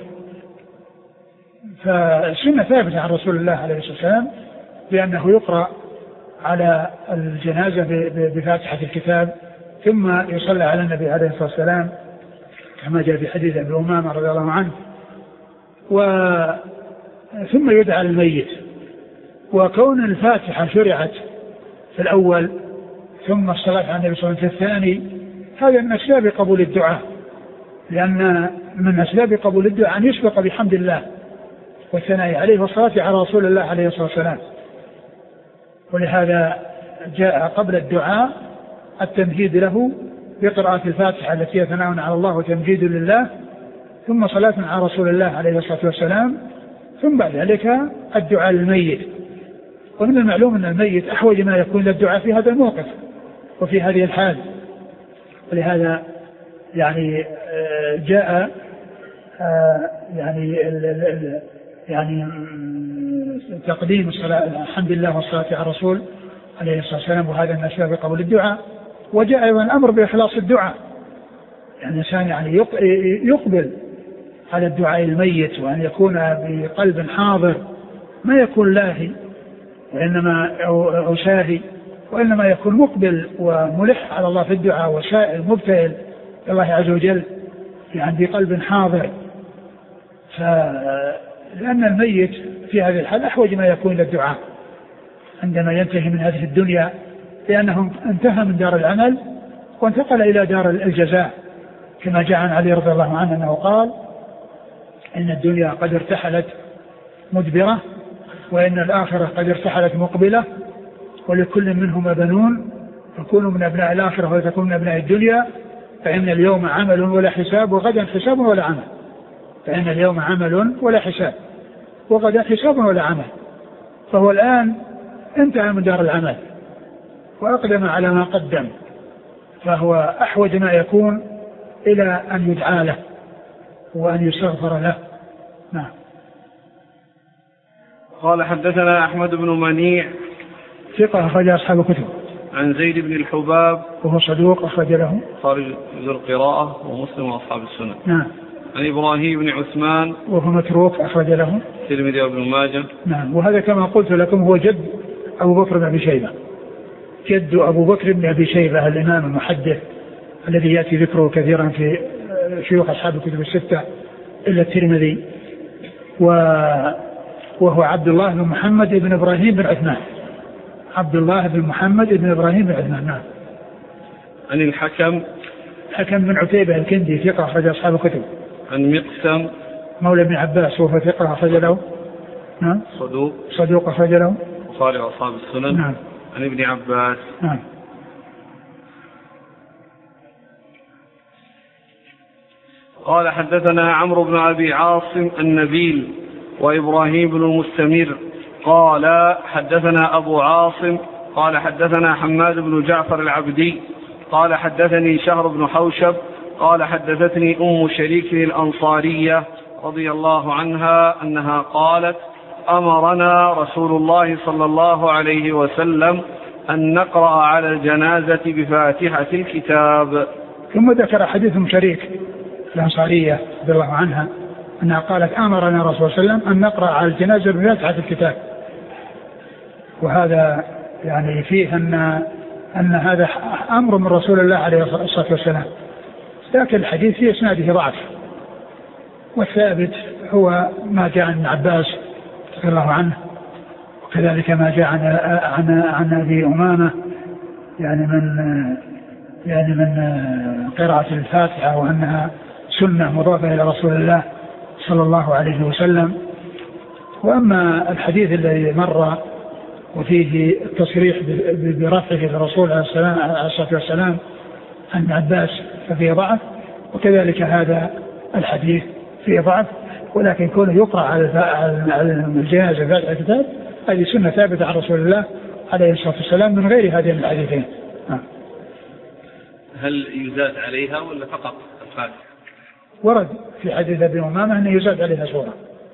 فالسنة ثابتة عن رسول الله عليه الصلاة والسلام بأنه يقرأ على الجنازة بفاتحة الكتاب ثم يصلى على النبي عليه الصلاة والسلام كما جاء في حديث أبي أمامة رضي الله عنه و ثم يدعى للميت. وكون الفاتحة شرعت في الأول ثم الصلاة على النبي صلى الله عليه وسلم في الثاني هذا من أسباب قبول الدعاء لأن من أسباب قبول الدعاء أن يسبق بحمد الله والثناء عليه والصلاة على رسول الله عليه الصلاة والسلام. ولهذا جاء قبل الدعاء التمهيد له بقراءة الفاتحة التي هي ثناء على الله وتمجيد لله ثم صلاة على رسول الله عليه الصلاة والسلام ثم بعد ذلك الدعاء للميت. ومن المعلوم أن الميت أحوج ما يكون للدعاء في هذا الموقف وفي هذه الحال. ولهذا يعني جاء يعني يعني تقديم الصلاة الحمد لله والصلاة على الرسول عليه الصلاة والسلام وهذا من أسباب قبول الدعاء. وجاء أيضا الأمر بإخلاص الدعاء يعني الإنسان يعني يقبل على الدعاء الميت وأن يكون بقلب حاضر ما يكون لاهي وإنما أو ساهي وإنما يكون مقبل وملح على الله في الدعاء وسائل مبتهل الله عز وجل يعني بقلب حاضر. لأن الميت في هذه الحال أحوج ما يكون للدعاء عندما ينتهي من هذه الدنيا لأنه انتهى من دار العمل وانتقل إلى دار الجزاء كما جاء عن علي رضي الله عنه أنه قال إن الدنيا قد ارتحلت مدبرة وإن الآخرة قد ارتحلت مقبلة ولكل منهما بنون فكونوا من أبناء الآخرة وتكونوا من أبناء الدنيا فإن اليوم عمل ولا حساب وغدا حساب ولا عمل فإن اليوم عمل ولا حساب وغدا حساب ولا عمل. فهو الآن انتهى من دار العمل وأقدم على ما قدم فهو أحوج ما يكون إلى أن يدعى له وأن يستغفر له. نعم. قال حدثنا أحمد بن منيع ثقة أخرج أصحاب الكتب عن زيد بن الحباب وهو صدوق أخرج له خارج ذو القراءة ومسلم وأصحاب السنة. نعم. عن إبراهيم بن عثمان وهو متروك أخرج له الترمذي وابن ماجه. نعم. وهذا كما قلت لكم هو جد أبو بكر بن أبي شيبة جد أبو بكر بن أبي شيبة الإمام المحدث الذي يأتي ذكره كثيرا في شيوخ أصحاب الكتب الستة إلا الترمذي وهو عبد الله بن محمد بن إبراهيم بن عثمان عبد الله بن محمد بن إبراهيم بن عثمان. نعم. عن الحكم حكم بن عتيبة الكندي ثقة أخرج أصحاب الكتب. عن مقسم مولى بن عباس وهو ثقة أخرج له نعم صدوق صدوق أخرج له البخاري وأصحاب السنن. نعم. عن ابن عباس. نعم. قال حدثنا عمرو بن أبي عاصم النبيل وإبراهيم بن المستمر قال حدثنا أبو عاصم قال حدثنا حماد بن جعفر العبدي قال حدثني شهر بن حوشب قال حدثتني أم شريك الأنصارية رضي الله عنها أنها قالت أمرنا رسول الله صلى الله عليه وسلم أن نقرأ على الجنازة بفاتحة الكتاب. ثم ذكر حديث أم شريك الأنصارية رضي الله عنها أنها قالت أمرنا رسول الله صلى الله عليه وسلم أن نقرأ على الجنازة بفاتحة الكتاب. وهذا يعني فيه أن أن هذا أمر من رسول الله عليه الصلاة والسلام لكن الحديث في إسناده ضعف والثابت هو ما جاء عن عباس رضي الله عنه وكذلك ما جاء عن عن عن أبي أمامة يعني من يعني من قراءة الفاتحة وأنها سنة مضافة إلى رسول الله صلى الله عليه وسلم. وأما الحديث الذي مر وفيه التصريح برفعه للرسول عليه الصلاة والسلام عن ابن عباس ففيه ضعف، وكذلك هذا الحديث فيه ضعف، ولكن كونه يقرأ على الجنازة في الكتاب هذه سنة ثابتة عن رسول الله عليه الصلاة والسلام من غير هذين الحديثين. هل يزاد عليها ولا فقط الفاتحة؟ ورد في حديث أبي أمامة أنه يزاد عليها سورة.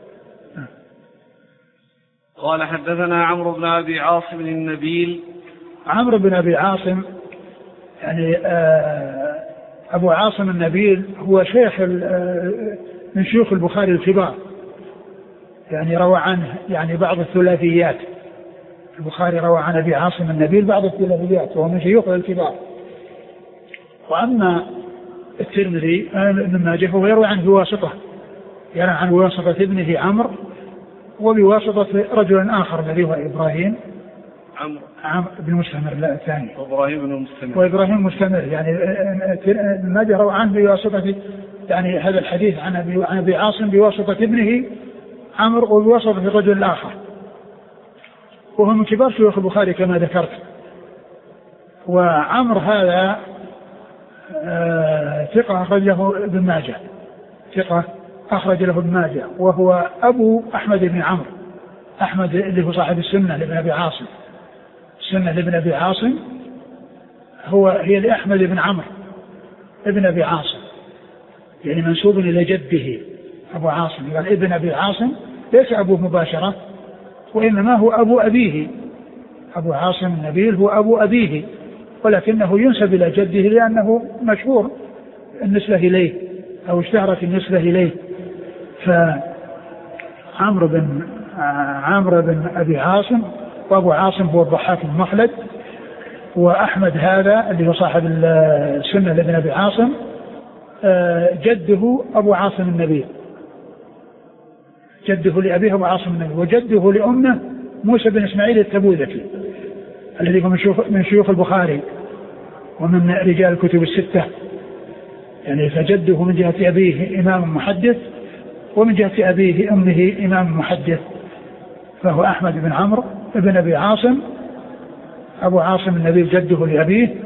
قال حدثنا عمرو بن أبي عاصم النبيل. عمرو بن أبي عاصم يعني أبو عاصم النبيل هو شيخ من شيوخ البخاري الكبار، يعني روى عنه يعني بعض الثلاثيات. البخاري روى عن أبي عاصم النبيل بعض الثلاثيات وهو من شيوخ الكبار. وأما الترمذي ابن ماجه فهو يروي عنه بواسطة، يروي عن بواسطة ابنه عمرو وبواسطة رجل آخر الذي هو إبراهيم عمرو عمرو بن مستمر لا الثاني وإبراهيم بن مستمر وإبراهيم مستمر يعني ابن ماجه روى عنه بواسطة يعني هذا الحديث عن أبي عن أبي عاصم بواسطة ابنه عمرو وبواسطة الرجل الآخر، وهو من كبار شيوخ البخاري كما ذكرت. وعمرو هذا ثقة أخرج له ابن ماجه ثقة أخرج له ابن ماجه وهو أبو أحمد بن عمرو، أحمد اللي هو صاحب السنة لابن أبي عاصم. السنة لابن أبي عاصم هو هي لأحمد بن عمرو ابن أبي عاصم، يعني منسوب إلى جده أبو عاصم، يعني ابن أبي عاصم ليس أبوه مباشرة وإنما هو أبو أبيه. أبو عاصم النبيل هو أبو أبيه، ولكنه ينسب إلى جده لأنه مشهور النسبة إليه أو اشتهرت النسبة إليه. فعمرو بن عمرو بن أبي عاصم، وأبو عاصم هو الضحاك بن مخلد، وأحمد هذا اللي هو صاحب السنة لابن أبي عاصم جده أبو عاصم النبيل، جده لأبيه أبو عاصم النبيل، وجده لأمه موسى بن إسماعيل التبوذكي الذي هو من شيوخ البخاري ومن رجال الكتب الستة، يعني فجده من جهة أبيه إمام محدث ومن جهة أبيه أمه إمام محدث، فهو أحمد بن عمرو بن أبي عاصم أبو عاصم النبيل جده لأبيه،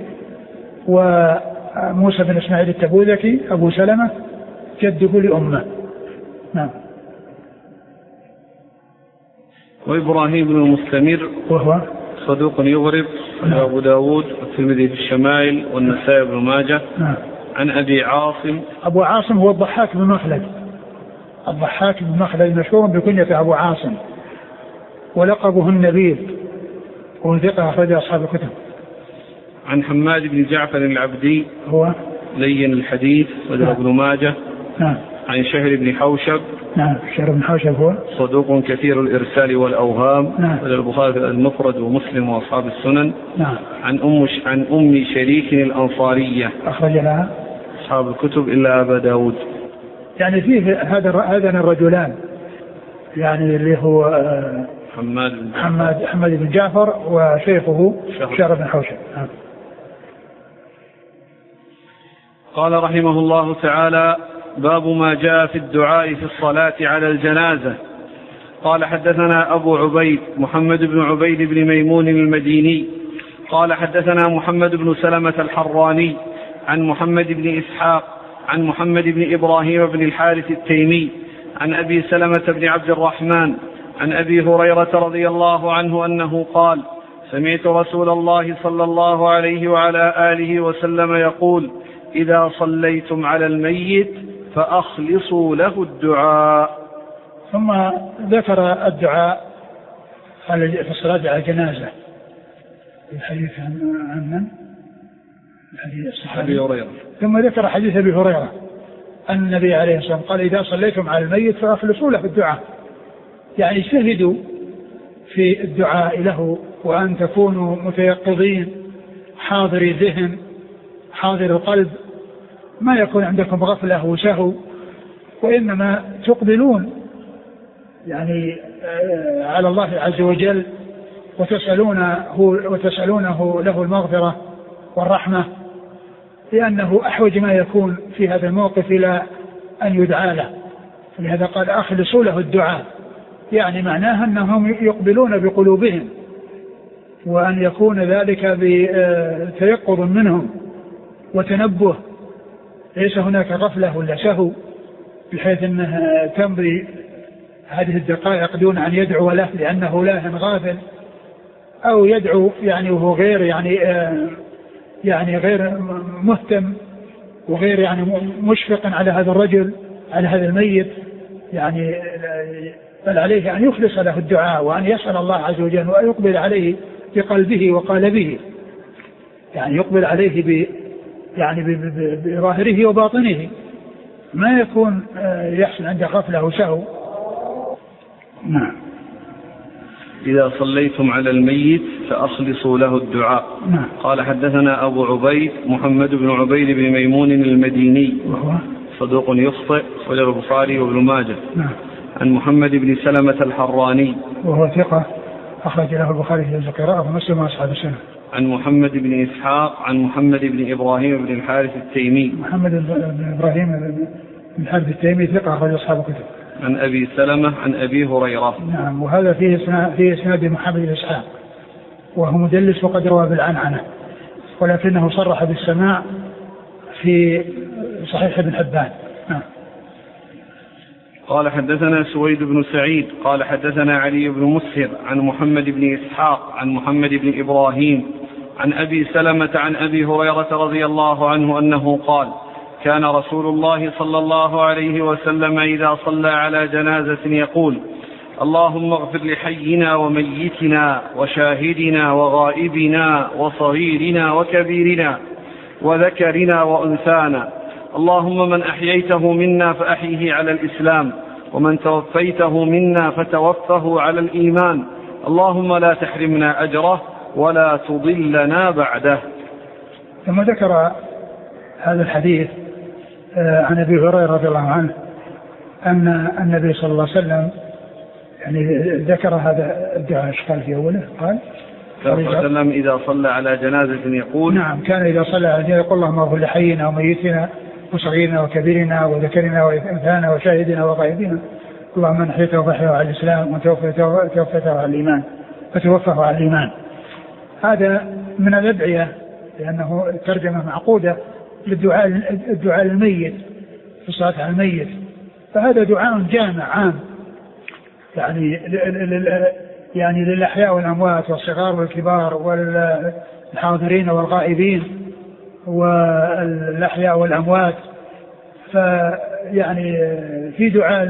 وموسى بن إسماعيل التبوذكي أبو سلمة جده لأمه. نعم. وإبراهيم بن المستمر وهو صدوق يغرب أبو داود والترمذي في الشمائل والنسائي بن ماجه. نعم. عن أبي عاصم. أبو عاصم هو الضحاك بن مخلد، الضحاك بن مخلد مشهور بكنية أبو عاصم ولقبه النبيل، وثقة أخرج أصحاب الكتب. عن حماد بن جعفر العبدي هو لين الحديث وذكر ابن ماجه. نعم. عن شهر بن حوشب. نعم. شهر بن حوشب هو صدوق كثير الإرسال والأوهام. نعم. البخاري المفرد ومسلم وأصحاب السنن. نعم. عن أم عن أم شريك الأنصارية أخرج لها أصحاب الكتب إلا أبا داود. يعني فيه هذا هذان الرجلان، يعني اللي هو حماد بن حماد حماد بن جعفر وشيخه شهر بن حوشب. نعم. قال رحمه الله تعالى: باب ما جاء في الدعاء في الصلاة على الجنازة. قال حدثنا أبو عبيد محمد بن عبيد بن ميمون المديني قال حدثنا محمد بن سلمة الحراني عن محمد بن إسحاق عن محمد بن إبراهيم بن الحارث التيمي عن أبي سلمة بن عبد الرحمن عن أبي هريرة رضي الله عنه أنه قال: سمعت رسول الله صلى الله عليه وعلى آله وسلم يقول: إذا صليتم على الميت فأخلصوا له الدعاء. ثم ذكر الدعاء في الصلاة على الجنازة الحديث عن من؟ الحديث الصحابي هريرة. ثم ذكر حديث أبي هريرة أن النبي عليه الصلاة والسلام قال: إذا صليتم على الميت فأخلصوا له الدعاء، يعني اجتهدوا في الدعاء له، وأن تكونوا متيقظين حاضر الذهن حاضر القلب، ما يكون عندكم غفلة وسهو، وإنما تقبلون يعني على الله عز وجل وتسألونه, وتسألونه له المغفرة والرحمة لأنه أحوج ما يكون في هذا الموقف إلى أن يدعى له، لهذا قال أخلصوا له الدعاء، يعني معناها أنهم يقبلون بقلوبهم، وأن يكون ذلك بتيقظ منهم وتنبه، ليس هناك غفلة ولا سهو بحيث أنه تمضي هذه الدقائق دون أن يدعو له لأنه لاهٍ غافل، أو يدعو يعني وهو غير يعني يعني غير مهتم وغير يعني مشفق على هذا الرجل على هذا الميت، يعني بل عليه أن يخلص له الدعاء وأن يسأل الله عز وجل وأن يقبل عليه بقلبه وقالبه، يعني يقبل عليه ب يعني بظاهره وباطنه، ما يكون يحصل عنده غفلة وسهو. نعم. إذا صليتم على الميت فأخلصوا له الدعاء. نعم. قال حدثنا أبو عبيد محمد بن عبيد بن ميمون المديني وهو صدوق يخطئ وله البخاري وابن ماجه. نعم. عن محمد بن سلمة الحراني وهو ثقة أخرج له البخاري في القراءة ومسلم وأصحاب السنة. عن محمد بن إسحاق عن محمد بن إبراهيم بن الحارث التيمي. محمد بن إبراهيم بن الحارث التيمي ثقة أخرج أصحاب الكتب. عن أبي سلمة عن أبي هريرة. نعم. وهذا فيه فيه إسناد محمد بن إسحاق وهو مدلس وقد روى بالعنعنة، ولكنه صرح بالسماع في صحيح ابن حبان. نعم. قال حدثنا سويد بن سعيد قال حدثنا علي بن مسهر عن محمد بن إسحاق عن محمد بن إبراهيم عن أبي سلمة عن أبي هريرة رضي الله عنه أنه قال كان رسول الله صلى الله عليه وسلم إذا صلى على جنازة يقول اللهم اغفر لحينا وميتنا وشاهدنا وغائبنا وصغيرنا وكبيرنا وذكرنا وأنثانا، اللهم من أحييته منا فأحيه على الإسلام ومن توفيته منا فتوفه على الإيمان، اللهم لا تحرمنا أجره ولا تضلنا بعده. ثم ذكر هذا الحديث عن أبي هريرة رضي الله عنه أن النبي صلى الله عليه وسلم يعني ذكر هذا الدعاء. ايش قال في أوله؟ قال صلى الله عليه وسلم إذا صلى على جنازة يقول نعم كان إذا صلى على جنازة يقول اللهم اغفر لحينا وميتنا وصغيرنا وكبيرنا وذكرنا وأنثانا وشاهدنا وغائبنا، اللهم من أحييته فأحيه على الإسلام وتوفيته على الإيمان فتوفه على الإيمان. هذا من الأدعية لأنه ترجمة معقودة للدعاء الدعاء للميت في الصلاة على الميت، فهذا دعاء جامع عام يعني يعني للأحياء والأموات والصغار والكبار والحاضرين والغائبين والأحياء والأموات. فيعني في دعاء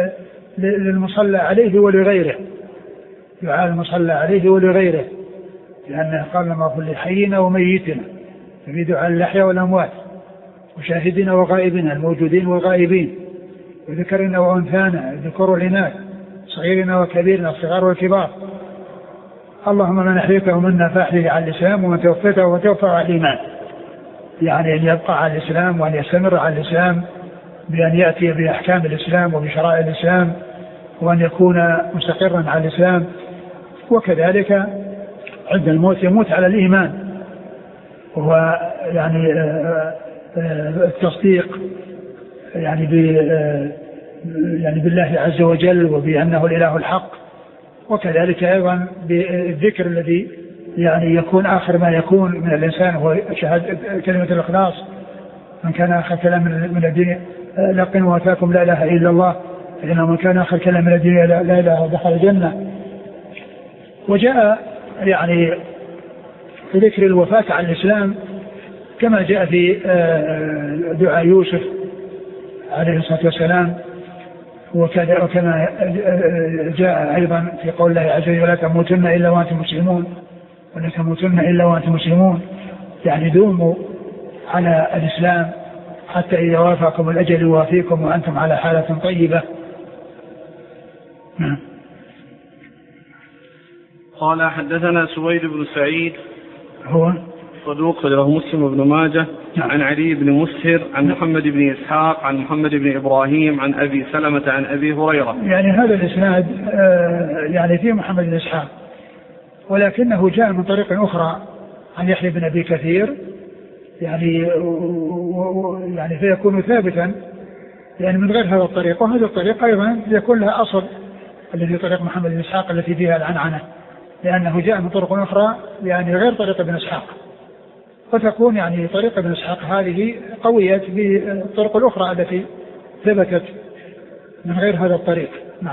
للمصلى عليه ولغيره، دعاء المصلى عليه ولغيره، لأنه قال ما كل حينا وميتنا، في دعاء للأحياء والأموات وشاهدنا وغائبنا الموجودين والغائبين وذكرنا وأنثانا الذكور والإناث صغيرنا وكبيرنا الصغار والكبار، اللهم من أحييته منا فأحيه على الإسلام ومن توفيته وتوفى على الإيمان، يعني أن يبقى على الإسلام وأن يستمر على الإسلام بأن يأتي بأحكام الإسلام وبشرائع الإسلام وأن يكون مستقرا على الإسلام، وكذلك عند الموت يموت على الإيمان وهو يعني التصديق يعني ب يعني بالله عز وجل وبأنه الإله الحق، وكذلك أيضا بالذكر الذي يعني يكون آخر ما يكون من الإنسان هو شهادة كلمة الإخلاص، من كان آخر كلام من الدنيا لقن واتاكم لا إله إلا الله، فإنه من كان آخر كلام من الدنيا لا إله دخل الجنة. وجاء يعني في ذكر الوفاة عن الإسلام كما جاء في دعاء يوسف عليه الصلاة والسلام، وكما جاء أيضا في قول الله عز وجل لا تموتن إلا وأنتم مسلمون ولا تموتن إلا وأنتم مسلمون، يعني دوموا على الإسلام حتى إذا وافاكم الأجل يوافيكم وأنتم على حالة طيبة. نعم. قال حدثنا سويد بن سعيد هو صدوق له مسلم وابن ماجه. نعم. عن علي بن مسهر عن نعم. محمد بن إسحاق عن محمد بن إبراهيم عن أبي سلمة عن أبي هريرة. يعني هذا الإسناد آه يعني فيه محمد بن إسحاق، ولكنه جاء من طريق أخرى عن يحيى بن أبي كثير يعني يعني فيكون ثابتا يعني من غير هذا الطريق. وهذا الطريق أيضا يكون لها أصل الذي طريق محمد بن إسحاق التي فيها العنعنة، لأنه جاء من طرق أخرى يعني غير طريق ابن إسحاق، فتكون يعني طريق ابن إسحاق هذه قوية بالطرق الأخرى التي ثبتت من غير هذا الطريق. نعم.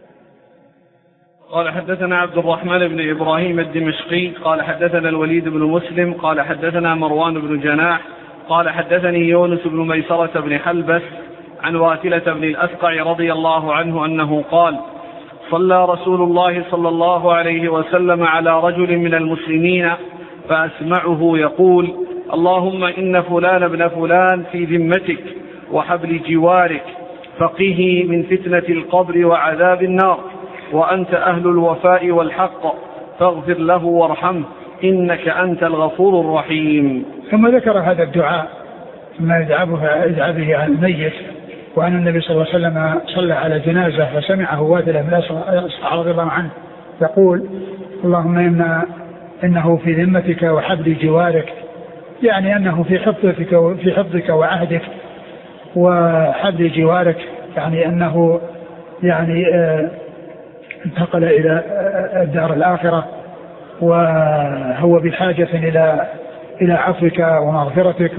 قال حدثنا عبد الرحمن بن إبراهيم الدمشقي قال حدثنا الوليد بن مسلم قال حدثنا مروان بن جناح قال حدثني يونس بن ميسرة بن حلبس عن واثلة بن الأسقع رضي الله عنه أنه قال صلى رسول الله صلى الله عليه وسلم على رجل من المسلمين فأسمعه يقول اللهم إن فلان ابن فلان في ذمتك وحبل جوارك فقه من فتنة القبر وعذاب النار وأنت أهل الوفاء والحق فاغفر له وارحمه إنك أنت الغفور الرحيم. ثم ذكر هذا الدعاء ما يدعى به عن الميت، وأن النبي صلى الله عليه وسلم صلى على جنازة فسمعه واثلة بن الأسقع رضي الله عنه يقول اللهم إن إنه في ذمتك وحبل جوارك، يعني أنه في حفظك في حفظك وعهدك، وحبل جوارك يعني أنه يعني انتقل إلى الدار الآخرة وهو بحاجة إلى إلى عفوك ومغفرتك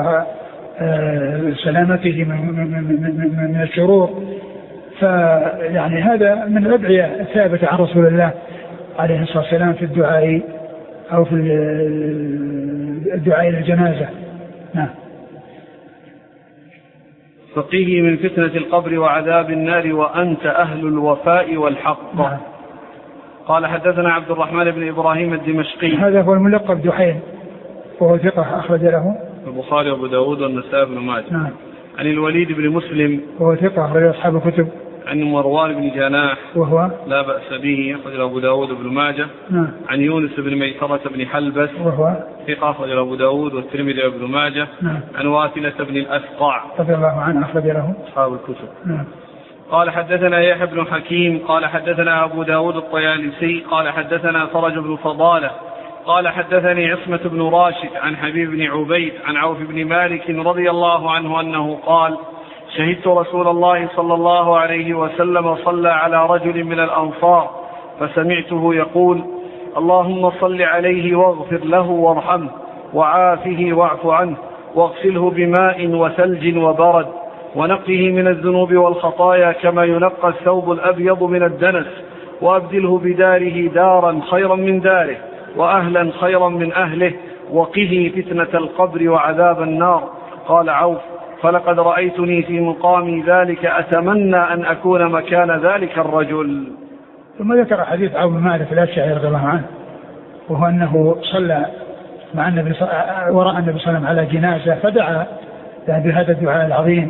وسلامته من الشرور. فيعني هذا من الأدعية الثابتة عن رسول الله عليه الصلاة والسلام في الدعاء أو في الدعاء للجنازة. نعم. فقيه من فتنة القبر وعذاب النار وأنت أهل الوفاء والحق. نعم. قال حدثنا عبد الرحمن بن إبراهيم الدمشقي هذا هو الملقب دحين وهو ثقة أخرج له البخاري وأبو داود والنسائي بن ماجه. نعم. عن الوليد بن مسلم وهو ثقة أخرج أصحاب الكتب. عن مروان بن جناح وهو لا بأس به أخرج أبو داود بن ماجه. نعم. عن يونس بن ميسرة بن حلبس وهو ثقة أخرج أبو داود والترمذي وابن ماجه. نعم. عن واثلة بن الأسقع رضي الله عنه أخرج له أصحاب الكتب. نعم. قال حدثنا يحيى بن حكيم قال حدثنا أبو داود الطيالسي قال حدثنا فرج بن فضالة قال حدثني عصمة بن راشد عن حبيب بن عبيد عن عوف بن مالك رضي الله عنه أنه قال شهدت رسول الله صلى الله عليه وسلم صلى على رجل من الأنصار فسمعته يقول اللهم صل عليه واغفر له وارحمه وعافه واعف عنه واغسله بماء وثلج وبرد ونقه من الذنوب والخطايا كما ينقى الثوب الأبيض من الدنس وأبدله بداره دارا خيرا من داره وأهلا خيرا من أهله وقه فتنة القبر وعذاب النار. قال عوف فلقد رأيتني في مقامي ذلك أتمنى أن أكون مكان ذلك الرجل. ثم ذكر حديث عوف بن مالك الأشعري رضي الله عنه وهو أنه صلى مع النبي وراء النبي صلى الله عليه وسلم على جنازة فدعا بهذا الدعاء العظيم،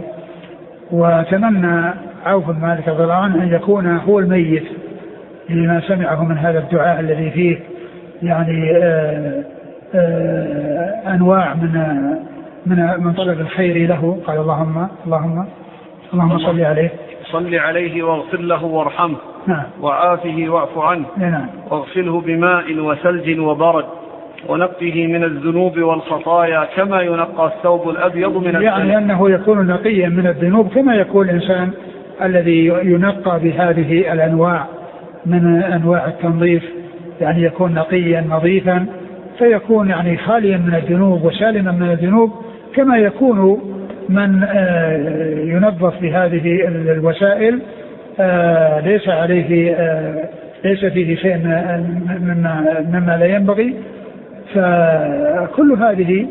وتمنى عوف بن مالك رضي الله عنه أن يكون هو الميت لما سمعه من هذا الدعاء الذي فيه يعني آآ آآ أنواع من من من طلب الخير له. قال اللهم اللهم اللهم صل عليه صل عليه واغفر له وارحمه. نعم. وعافه واعف عنه. نعم. واغسله بماء وثلج وبرد ونقه من الذنوب والخطايا كما ينقى الثوب الأبيض من الدنس. يعني أنه يكون نقيا من الذنوب كما يكون الإنسان الذي ينقى بهذه الأنواع من أنواع التنظيف، يعني يكون نقيا نظيفا فيكون يعني خاليا من الذنوب وسالما من الذنوب كما يكون من ينظف بهذه الوسائل ليس عليه ليس فيه شيء مما, مما لا ينبغي. فكل هذه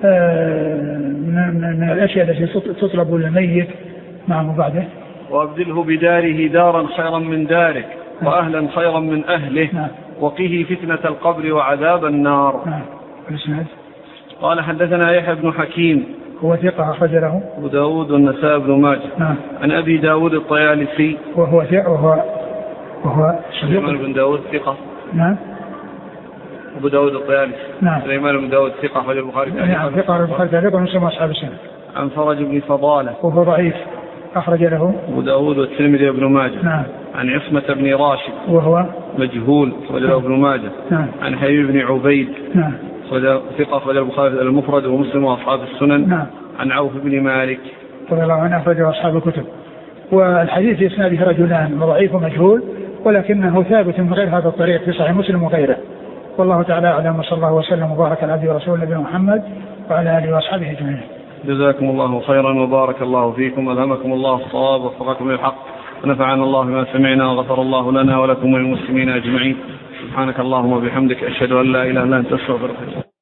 من الأشياء التي تطلب للميت. نعم. بعده وأبدله بداره دارا خيرا من داره وأهلا خيرا من أهله. نعم. وقه فتنة القبر وعذاب النار. نعم. قال حدثنا يحيى بن حكيم هو ثقة أخرج له أبو داود والنسائي بن ماجه. نعم. عن أبي داود الطيالسي وهو ثقة وهو وهو سليمان بن داود ثقة. نعم. أبو داود الطيالسي. نعم. سليمان بن داود ثقة أخرج البخاري. نعم. ثقة البخاري تعليقا ومسلم أصحاب السنة. عن فرج بن فضالة وهو ضعيف أخرج له أبو داود والترمذي وابن ماجه. نعم. عن عصمة بن راشد وهو مجهول أخرج له ابن ماجه. نعم. عن حبيب بن عبيد نعم. ثقة أخرج البخاري المفرد ومسلم وأصحاب السنن. نعم. عن عوف بن مالك رضي الله عنه أخرجه أصحاب الكتب. والحديث في إسناده رجلان ضعيف ومجهول ولكنه ثابت من غير هذا الطريق في صحيح مسلم وغيره. والله تعالى أعلم وصلى الله وسلم وبارك على عبده ورسوله نبينا محمد وعلى آله وأصحابه أجمعين. جزاكم الله خيرا وبارك الله فيكم، ألهمكم الله الصواب ووفقكم للحق، ونفعنا الله بما سمعنا وغفر الله لنا ولكم وللمسلمين أجمعين. سبحانك اللهم وبحمدك أشهد أن لا إله إلا أنت أستغفرك.